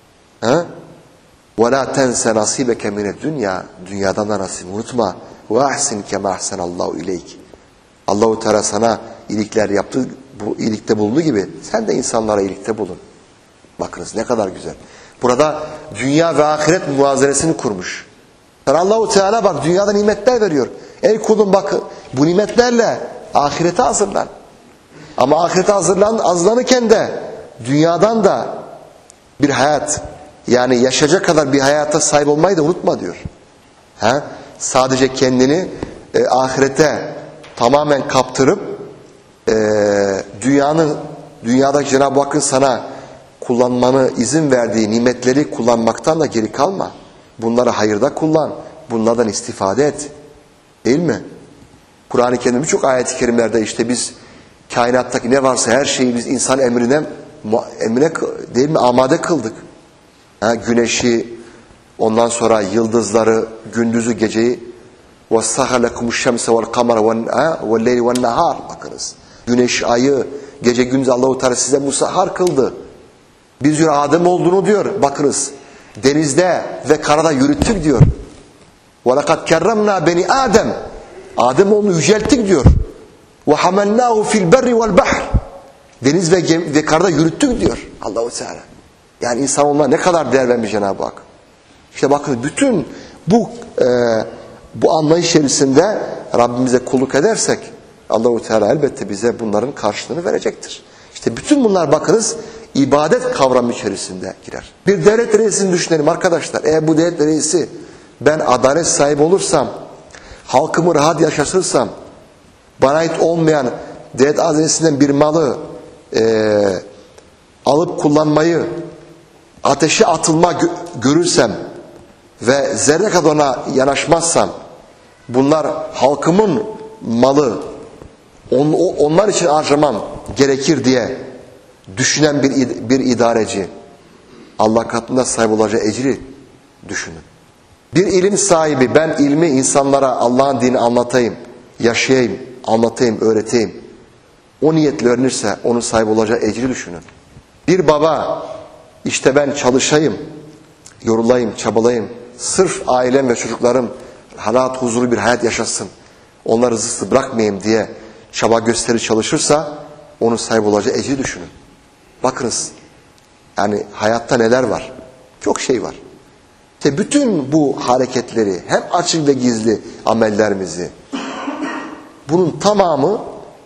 [SPEAKER 1] وَلَا تَنْسَ نَصِيبَكَ مِنَ الدُّنْيَا Dünyadan da nasibini unutma. وَاَحْسِنْ كَمَا اَحْسَنَ اللّٰهُ اِلَيْكِ Allah-u Teala sana iyilikler yaptı, bu iyilikte bulunduğu gibi sen de insanlara iyilikte bulun. Bakınız ne kadar güzel. Burada dünya ve ahiret muvazenesini kurmuş. Yani Allah-u Teala bak dünyada nimetler veriyor. Ey kulum bak bu nimetlerle ahirete hazırlan. Ama ahirete hazırlanırken de dünyadan da bir hayat, yani yaşayacak kadar bir hayata sahip olmayı da unutma diyor. Sadece kendini ahirete tamamen kaptırıp dünyadaki Cenab-ı Hakk'ın sana kullanmanı izin verdiği nimetleri kullanmaktan da geri kalma. Bunları hayırda kullan. Bunlardan istifade et. Değil mi? Kur'an-ı Kerim'de birçok ayet-i kerimelerde işte biz kainattaki ne varsa her şeyi biz insan emrine değil mi amade kıldık. Güneşi, ondan sonra yıldızları, gündüzü, geceyi وَسَّخَ لَكُمُ الشَّمْسَ وَالْقَمَرَ وَالْلَيْلِ وَالنَّهَارِ Bakınız. Güneş, ayı, gece gündüz Allah-u Teala size musahhar kıldı. Biz diyor Adem olduğunu diyor. Bakınız. Denizde ve karada yürüttük diyor. وَلَقَدْ كَرَّمْنَا بَنِي Adem Adem oğlunu yücelttik diyor. وَحَمَلْنَاهُ فِي الْبَرِّ وَالْبَحْرِ Deniz ve karada yürüttük diyor Allah-u Teala. Yani insanoğluna ne kadar değer vermiş Cenab-ı Hak. İşte bakın bütün bu anlayış içerisinde Rabbimize kulluk edersek Allah-u Teala elbette bize bunların karşılığını verecektir. İşte bütün bunlar bakınız ibadet kavramı içerisinde girer. Bir devlet reisini düşünelim arkadaşlar. Eğer bu devlet reisi ben adalet sahibi olursam, halkımı rahat yaşatırsam, bana ait olmayan devlet hazinesinden bir malı alıp kullanmayı, ateşe atılma görürsem ve zerre kadar ona yanaşmazsam, bunlar halkımın malı, onlar için harcamam gerekir diye düşünen bir idareci, Allah katında sahip olacağı ecri düşünün. Bir ilim sahibi, ben ilmi insanlara Allah'ın dinini anlatayım, yaşayayım, anlatayım, öğreteyim. O niyetle öğrenirse onun sahip olacağı ecri düşünün. Bir baba, işte ben çalışayım, yorulayım, çabalayayım, sırf ailem ve çocuklarım rahat, huzurlu bir hayat yaşasın, onları rızıksız bırakmayayım diye çaba gösterir çalışırsa onun sahip olacağı ecri düşünün. Bakınız, yani hayatta neler var? Çok şey var. İşte bütün bu hareketleri, hem açık ve gizli amellerimizi, bunun tamamı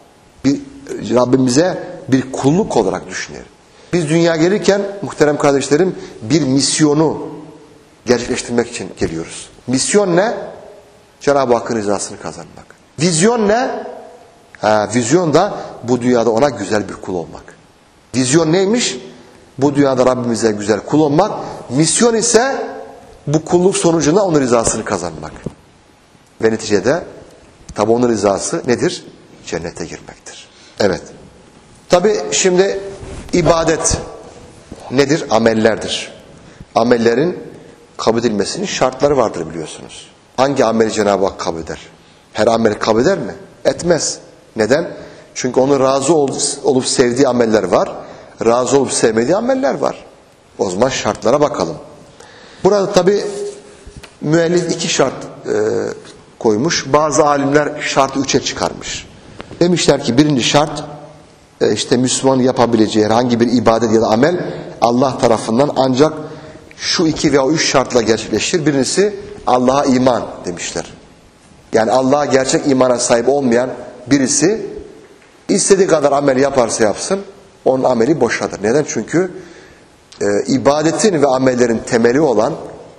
[SPEAKER 1] Rabbimize bir kulluk olarak düşünelim. Biz dünya gelirken muhterem kardeşlerim bir misyonu gerçekleştirmek için geliyoruz. Misyon ne? Cenab-ı Hakk'ın rızasını kazanmak. Vizyon ne? Vizyon da bu dünyada ona güzel bir kul olmak. Vizyon neymiş? Bu dünyada Rabbimize güzel kul olmak. Misyon ise bu kulluk sonucunda onun rızasını kazanmak. Ve neticede tabi onun rızası nedir? Cennete girmektir. Evet. Tabi şimdi ibadet nedir? Amellerdir. Amellerin kabul edilmesinin şartları vardır biliyorsunuz. Hangi ameli Cenab-ı Hak kabul eder? Her ameli kabul eder mi? Etmez. Neden? Çünkü onun razı olup sevdiği ameller var. Razı olup sevmediği ameller var. O zaman şartlara bakalım. Burada tabi müellif iki şart koymuş. Bazı alimler şartı 3'e çıkarmış. Demişler ki birinci şart işte Müslümanın yapabileceği herhangi bir ibadet ya da amel Allah tarafından ancak şu 2 veya 3 şartla gerçekleşir. Birincisi Allah'a iman demişler. Yani Allah'a gerçek imana sahip olmayan birisi istediği kadar amel yaparsa yapsın onun ameli boşadır. Neden? Çünkü ibadetin ve amellerin temeli olan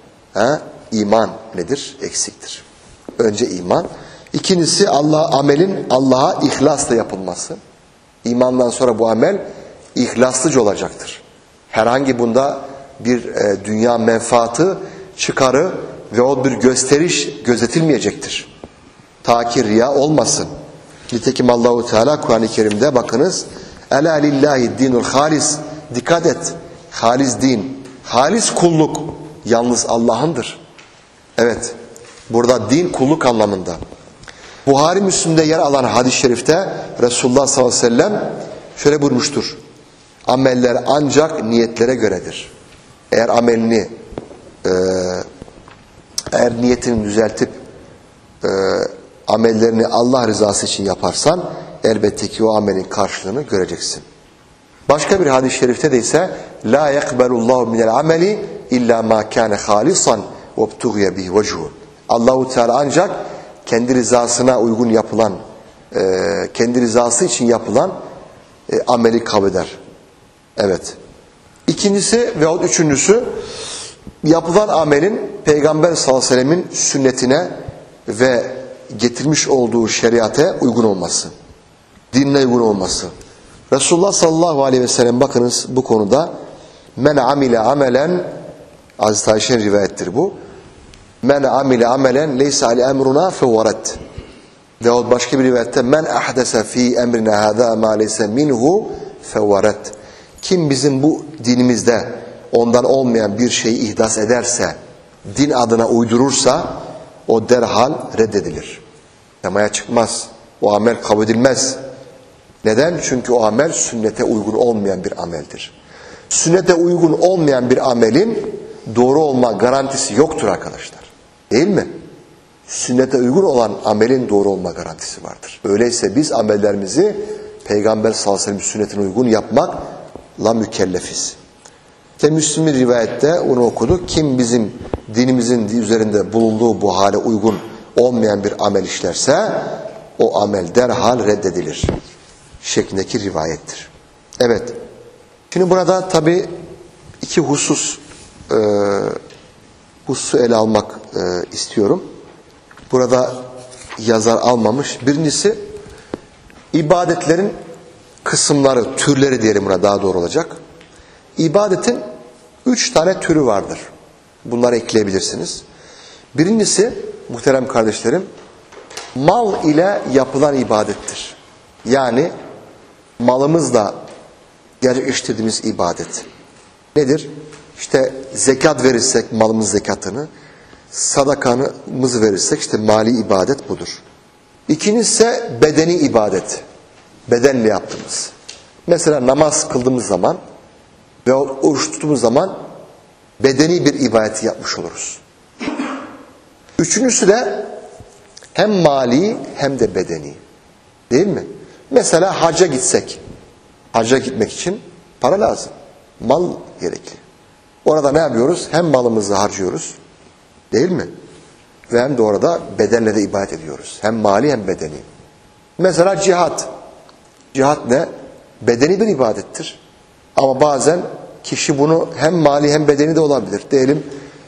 [SPEAKER 1] iman nedir? Eksiktir. Önce iman. İkincisi amelin Allah'a ihlasla yapılması. İmandan sonra bu amel ihlaslıca olacaktır. Herhangi bunda bir dünya menfaatı, çıkarı ve o bir gösteriş gözetilmeyecektir. Ta ki riya olmasın. Nitekim Allah-u Teala Kur'an-ı Kerim'de bakınız. Ela lillahi dinul halis. Dikkat et. Halis din. Halis kulluk. Yalnız Allah'ındır. Evet. Burada din kulluk anlamında. Buhari Müslim'de yer alan hadis-i şerifte Resulullah sallallahu aleyhi ve sellem şöyle buyurmuştur. Ameller ancak niyetlere göredir. Eğer amelini eğer niyetini düzeltip amellerini Allah rızası için yaparsan elbette ki o amelin karşılığını göreceksin. Başka bir hadis-i şerifte de ise la yekbelullahu minel ameli illa ma kana halisan vebtughiye bihi vechhu. Allahu Teala ancak kendi rızasına uygun yapılan, kendi rızası için yapılan ameli kabul eder. Evet. İkincisi veyahut üçüncüsü yapılan amelin Peygamber sallallahu aleyhi ve sellemin sünnetine ve getirmiş olduğu şeriate uygun olması. Dinine uygun olması. Resulullah sallallahu aleyhi ve sellem bakınız bu konuda men amile amelen Hazreti Ayşe'nin rivayettir bu. Men amile amelen leysa ali emruna fevaret. Veyahut başka bir rivayette men ahdese fi emrina hâzâ mâ leyse minhu fevaret. Kim bizim bu dinimizde ondan olmayan bir şeyi ihdas ederse, din adına uydurursa o derhal reddedilir. Yamaya çıkmaz. O amel kabul edilmez. Neden? Çünkü o amel sünnete uygun olmayan bir ameldir. Sünnete uygun olmayan bir amelin doğru olma garantisi yoktur arkadaşlar. Değil mi? Sünnete uygun olan amelin doğru olma garantisi vardır. Öyleyse biz amellerimizi Peygamber sallallahu aleyhi ve sellem sünnetine uygun yapmakla mükellefiz. Müslim'in rivayette onu okuduk. Kim bizim dinimizin üzerinde bulunduğu bu hale uygun olmayan bir amel işlerse o amel derhal reddedilir şeklindeki rivayettir. Evet. Şimdi burada tabi iki hususu ele almak istiyorum. Burada yazar almamış. Birincisi ibadetlerin kısımları, türleri diyelim buna daha doğru olacak. İbadetin 3 tane türü vardır. Bunları ekleyebilirsiniz. Birincisi muhterem kardeşlerim, mal ile yapılan ibadettir. Yani malımızla gerçekleştirdiğimiz ibadet. Nedir? İşte zekat verirsek malımız zekatını, sadakamızı verirsek işte mali ibadet budur. İkincisi ise bedeni ibadet. Bedenle yaptığımız. Mesela namaz kıldığımız zaman ve oruç tuttuğumuz zaman bedeni bir ibadeti yapmış oluruz. Üçüncüsü de hem mali hem de bedeni. Değil mi? Mesela hacca gitsek. Hacca gitmek için para lazım. Mal gerekli. Orada ne yapıyoruz? Hem malımızı harcıyoruz. Değil mi? Ve hem de orada bedenle de ibadet ediyoruz. Hem mali hem bedeni. Mesela cihat. Cihat ne? Bedeni bir ibadettir. Ama bazen kişi bunu hem mali hem bedeni de olabilir. Diyelim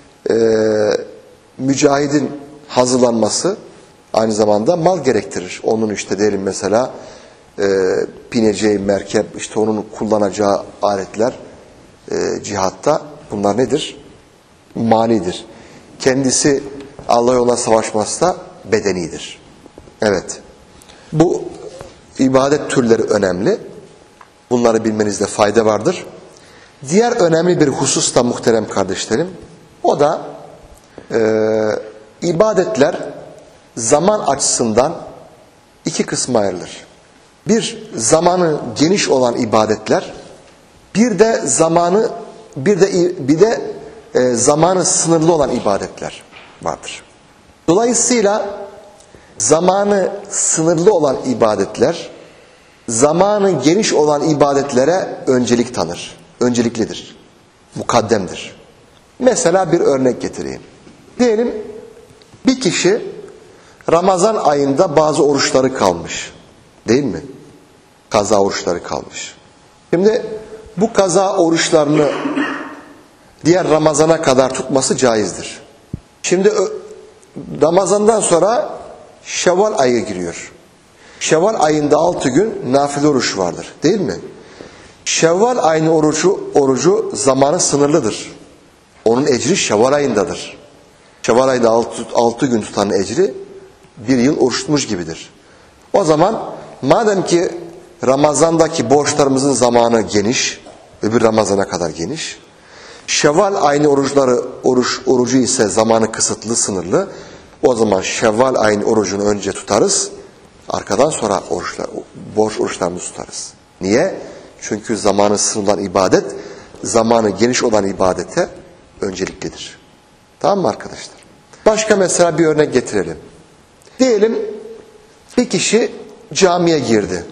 [SPEAKER 1] mücahidin hazırlanması aynı zamanda mal gerektirir. Onun işte diyelim mesela bineceği merkep, işte onun kullanacağı aletler cihatta bunlar nedir? Malidir. Kendisi Allah yoluna savaşması da bedenidir. Evet. Bu ibadet türleri önemli. Bunları bilmenizde fayda vardır. Diğer önemli bir husus da muhterem kardeşlerim, o da ibadetler zaman açısından iki kısma ayrılır. Bir, zamanı geniş olan ibadetler, bir de zamanı sınırlı olan ibadetler vardır. Dolayısıyla zamanı sınırlı olan ibadetler, zamanı geniş olan ibadetlere öncelik tanır. Önceliklidir. Mukaddemdir. Mesela bir örnek getireyim. Diyelim bir kişi Ramazan ayında bazı oruçları kalmış. Değil mi? Kaza oruçları kalmış. Şimdi bu kaza oruçlarını diğer Ramazan'a kadar tutması caizdir. Şimdi Ramazan'dan sonra Şevval ayı giriyor. Şevval ayında 6 gün nafile oruç vardır. Değil mi? Şevval ayının orucu zamanı sınırlıdır. Onun ecri Şevval ayındadır. Şevval ayında 6 gün tutan ecri bir yıl oruç tutmuş gibidir. O zaman madem ki Ramazan'daki borçlarımızın zamanı geniş, öbür Ramazan'a kadar geniş, Şevval ayının orucu ise zamanı kısıtlı, sınırlı. O zaman Şevval ayının orucunu önce tutarız, arkadan sonra borç oruçlarımızı tutarız. Niye? Çünkü zamanı sınırlı olan ibadet, zamanı geniş olan ibadete önceliklidir. Tamam mı arkadaşlar? Başka mesela bir örnek getirelim. Diyelim bir kişi camiye girdi.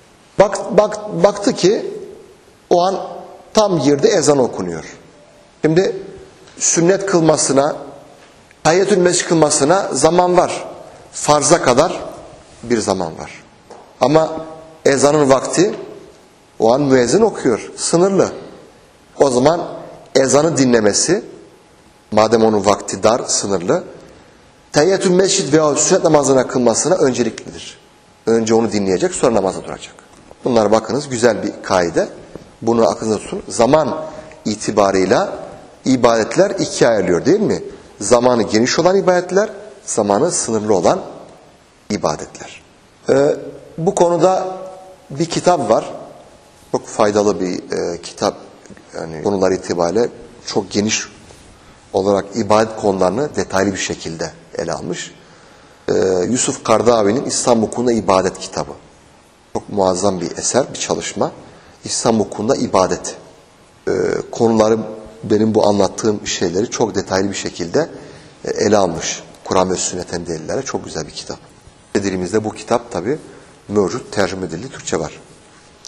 [SPEAKER 1] Baktı ki o an tam girdi, ezan okunuyor. Şimdi sünnet kılmasına, tahiyyetül mescid kılmasına zaman var. Farza kadar bir zaman var. Ama ezanın vakti o an müezzin okuyor. Sınırlı. O zaman ezanı dinlemesi, madem onun vakti dar, sınırlı, tahiyyetül mescid veya sünnet namazına kılmasına önceliklidir. Önce onu dinleyecek, sonra namaza duracak. Bunlara bakınız, güzel bir kaide. Bunu aklınızda tutun. Zaman itibarıyla ibadetler ikiye ayrılıyor değil mi? Zamanı geniş olan ibadetler, zamanı sınırlı olan ibadetler. Bu konuda bir kitap var. Çok faydalı bir kitap. Yani konular itibariyle çok geniş olarak ibadet konularını detaylı bir şekilde ele almış. Yusuf Kardavi'nin İslam hukukunda ibadet kitabı. Çok muazzam bir eser, bir çalışma. İslam hukukunda ibadet. Konuları, benim bu anlattığım şeyleri çok detaylı bir şekilde ele almış. Kur'an ve sünnetten delillere çok güzel bir kitap. Dilimizde bu kitap tabi mevcut, tercüme edildi, Türkçe var.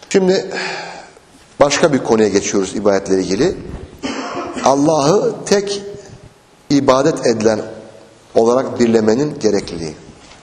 [SPEAKER 1] Şimdi başka bir konuya geçiyoruz ibadetle ilgili. Allah'ı tek ibadet edilen olarak birlemenin gerekliliği.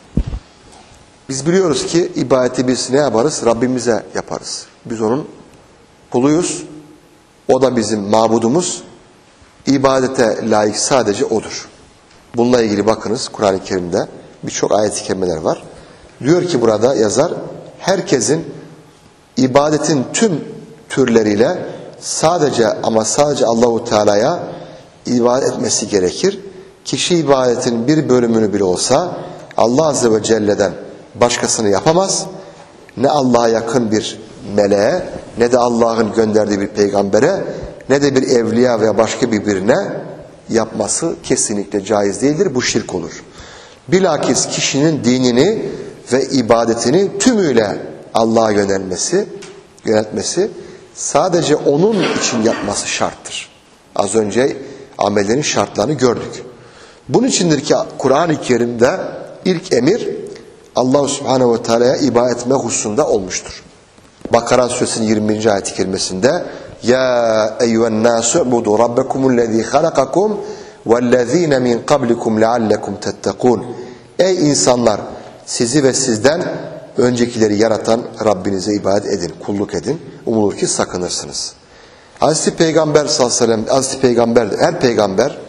[SPEAKER 1] Biz biliyoruz ki ibadeti biz ne yaparız? Rabbimize yaparız. Biz onun kuluyuz. O da bizim mabudumuz. İbadete layık sadece O'dur. Bununla ilgili bakınız Kur'an-ı Kerim'de birçok ayet-i kerimeler var. Diyor ki burada yazar, herkesin ibadetin tüm türleriyle sadece ama sadece Allahu Teala'ya ibadet etmesi gerekir. Kişi ibadetin bir bölümünü bile olsa Allah Azze ve Celle'den başkasını yapamaz. Ne Allah'a yakın bir meleğe, ne de Allah'ın gönderdiği bir peygambere, ne de bir evliya veya başka birine yapması kesinlikle caiz değildir. Bu şirk olur. Bilakis kişinin dinini ve ibadetini tümüyle Allah'a yöneltmesi sadece onun için yapması şarttır. Az önce amellerin şartlarını gördük. Bunun içindir ki Kur'an-ı Kerim'de ilk emir Allah Subhanahu ve Teala'ya ibadet etme hususunda olmuştur. Bakara suresinin 20. ayet-i kerimesinde Ya eyyühen nâsü u'budu rabbekumullezî halakakum vellezîne min kablikum leallekum tettekûn. Ey insanlar, sizi ve sizden öncekileri yaratan Rabbinize ibadet edin, kulluk edin. Umulur ki sakınırsınız. Hazreti Peygamber sallallahu aleyhi ve sellem, Hazreti Peygamber, her peygamber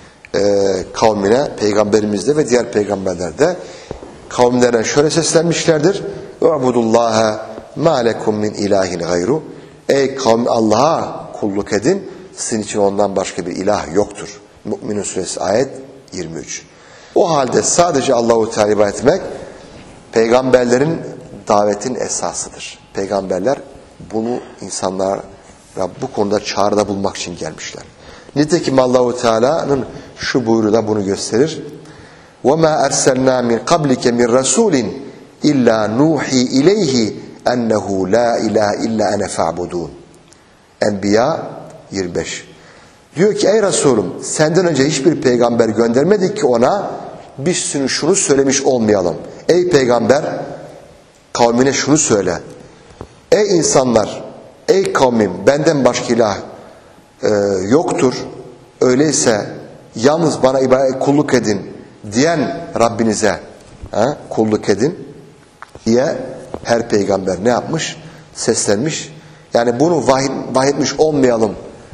[SPEAKER 1] kavmine, peygamberimizde ve diğer peygamberlerde kavimlerine şöyle seslenmişlerdir. U'budullâhe mâ lekum min ilâhin gayru. Ey kavmi, Allah'a kulluk edin. Sizin için ondan başka bir ilah yoktur. Mü'minun suresi ayet 23. O halde sadece Allahu Teala ibadet etmek peygamberlerin davetin esasıdır. Peygamberler bunu insanlara bu konuda çağrıda bulmak için gelmişler. Nitekim Allahu Teala'nın şu buyruğu da bunu gösterir. وَمَا أَرْسَلْنَا مِنْ قَبْلِكَ مِنْ رَسُولٍ إِلَّا نُوحِي إِلَيْهِ اَنَّهُ لَا اِلَٰهَ اِلَّا اَنَ فَعْبُدُونَ. Enbiya 25. Diyor ki ey Resulüm, senden önce hiçbir peygamber göndermedik ki ona biz şunu söylemiş olmayalım. Ey peygamber, kavmine şunu söyle. Ey insanlar, ey kavmim, benden başka ilah yoktur. Öyleyse yalnız bana ibadet, kulluk edin diyen Rabbinize kulluk edin diye her peygamber ne yapmış? Seslenmiş. Yani bunu vahyetmiş olmayalım.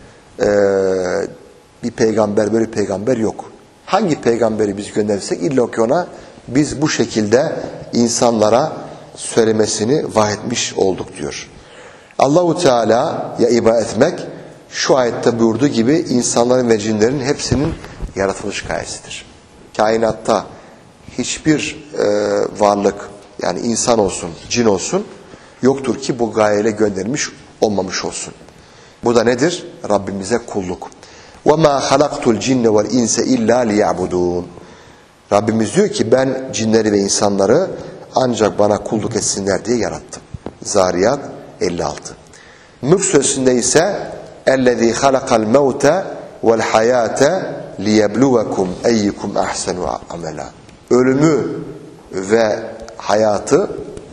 [SPEAKER 1] Bir peygamber, böyle bir peygamber yok. Hangi peygamberi biz gönderirsek illa ki ona biz bu şekilde insanlara söylemesini vahyetmiş olduk diyor. Allahu Teala'ya ibadet etmek şu ayette buyurduğu gibi insanların ve cinlerin hepsinin yaratılış gayesidir. Kainatta hiçbir varlık, yani insan olsun, cin olsun yoktur ki bu gayeyle gönderilmiş olmamış olsun. Bu da nedir? Rabbimize kulluk. وَمَا خَلَقْتُ الْجِنَّ وَالْاِنْسَ اِلَّا لِيَعْبُدُونَ. Rabbimiz diyor ki ben cinleri ve insanları ancak bana kulluk etsinler diye yarattım. Zariyat 56. Mülk Suresi'nde ise اَلَّذ۪ي خَلَقَ الْمَوْتَ وَالْحَيَاةَ لِيَبْلُوَكُمْ اَيِّكُمْ اَحْسَنُ عَمَلًا. Ölümü ve hayatı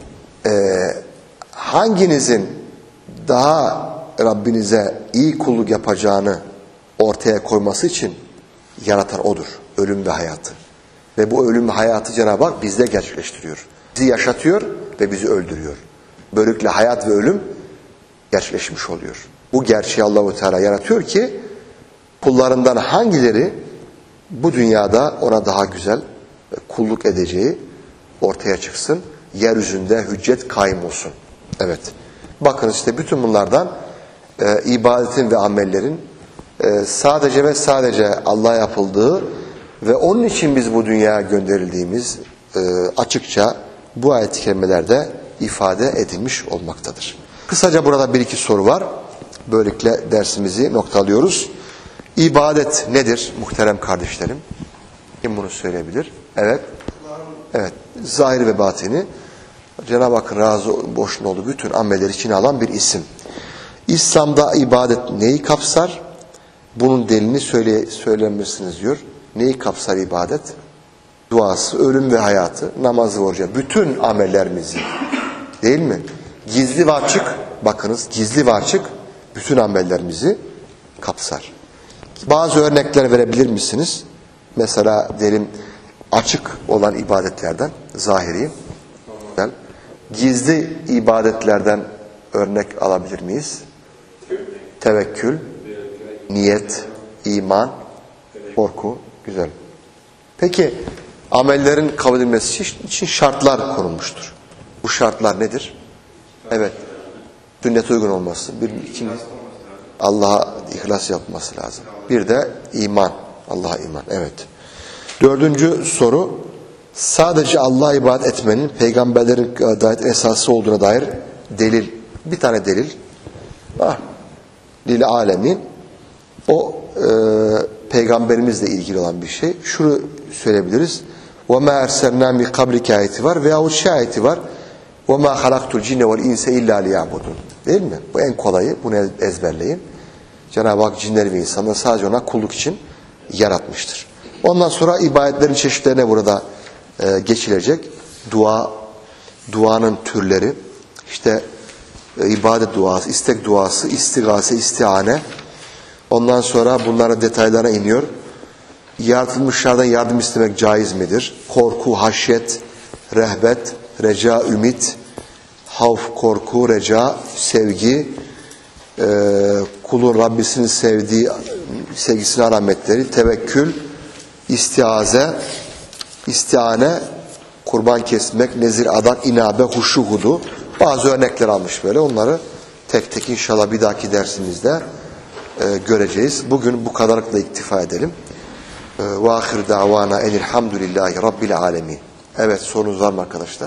[SPEAKER 1] hanginizin daha Rabbinize iyi kulluk yapacağını ortaya koyması için yaratan O'dur. Ölüm ve hayatı. Ve bu ölüm ve hayatı Cenab-ı Hak bizde gerçekleştiriyor. Bizi yaşatıyor ve bizi öldürüyor. Böylelikle hayat ve ölüm gerçekleşmiş oluyor. Bu gerçeği Allah-u Teala yaratıyor ki kullarından hangileri bu dünyada ona daha güzel kulluk edeceği ortaya çıksın. Yeryüzünde hüccet kaim olsun. Evet. Bakın işte bütün bunlardan ibadetin ve amellerin sadece ve sadece Allah'a yapıldığı ve onun için biz bu dünyaya gönderildiğimiz açıkça bu ayet-i kerimelerde ifade edilmiş olmaktadır. Kısaca burada bir iki soru var. Böylelikle dersimizi noktalıyoruz. İbadet nedir muhterem kardeşlerim? Kim bunu söyleyebilir? Evet. Evet. Zahir ve batini Cenab-ı Hakk'ın razı boşluğunda olduğu bütün amelleri içine alan bir isim. İslam'da ibadet neyi kapsar? Bunun delilini söylemişsiniz diyor. Neyi kapsar ibadet? Duası, ölüm ve hayatı, namazı, orucu, bütün amellerimizi, değil mi? Gizli ve açık bakınız gizli ve açık bütün amellerimizi kapsar. Bazı örnekler verebilir misiniz? Mesela diyelim açık olan ibadetlerden, zahiri, gizli ibadetlerden örnek alabilir miyiz? Tevekkül, niyet, iman, korku. Güzel. Peki amellerin kabul edilmesi için şartlar konulmuştur. Bu şartlar nedir? Evet. Sünnete uygun olması. İkinci, Allah'a ihlas yapması lazım. Bir de iman. Allah'a iman. Evet. Dördüncü soru. Sadece Allah'a ibadet etmenin peygamberlerin dair esası olduğuna dair delil. Bir tane delil. Lil alemin. O peygamberimizle ilgili olan bir şey. Şunu söyleyebiliriz. وَمَا اَرْسَلْنَا مِنْ قَبْلِكَ ayeti var veyahut şey ayeti var. وَمَا خَلَقْتُ الْجِنَّ وَالْاِنْسَ اِلَّا لِيَعْبُدُونَ. Değil mi? Bu en kolayı. Bunu ezberleyin. Cenab-ı Hak cinleri ve insanları sadece ona kulluk için yaratmıştır. Ondan sonra ibadetlerin çeşitlerine burada geçilecek. Duanın türleri, işte ibadet duası, istek duası, istigase, istihane. Ondan sonra bunların detaylarına iniyor. Yaratılmışlardan yardım istemek caiz midir? Korku, haşyet, rehbet, reca, ümit, havf, korku, reca, sevgi, kulun Rabbisinin sevgisine alametleri, tevekkül, istiaze, istihane, kurban kesmek, nezir, adak, inabe, huşu, hudu. Bazı örnekler almış böyle. Onları tek tek inşallah bir dahaki dersimizde göreceğiz. Bugün bu kadarlıkla iktifa edelim. Ve ahir davana enilhamdülillahi rabbil alemin. Evet, sorunuz var mı arkadaşlar?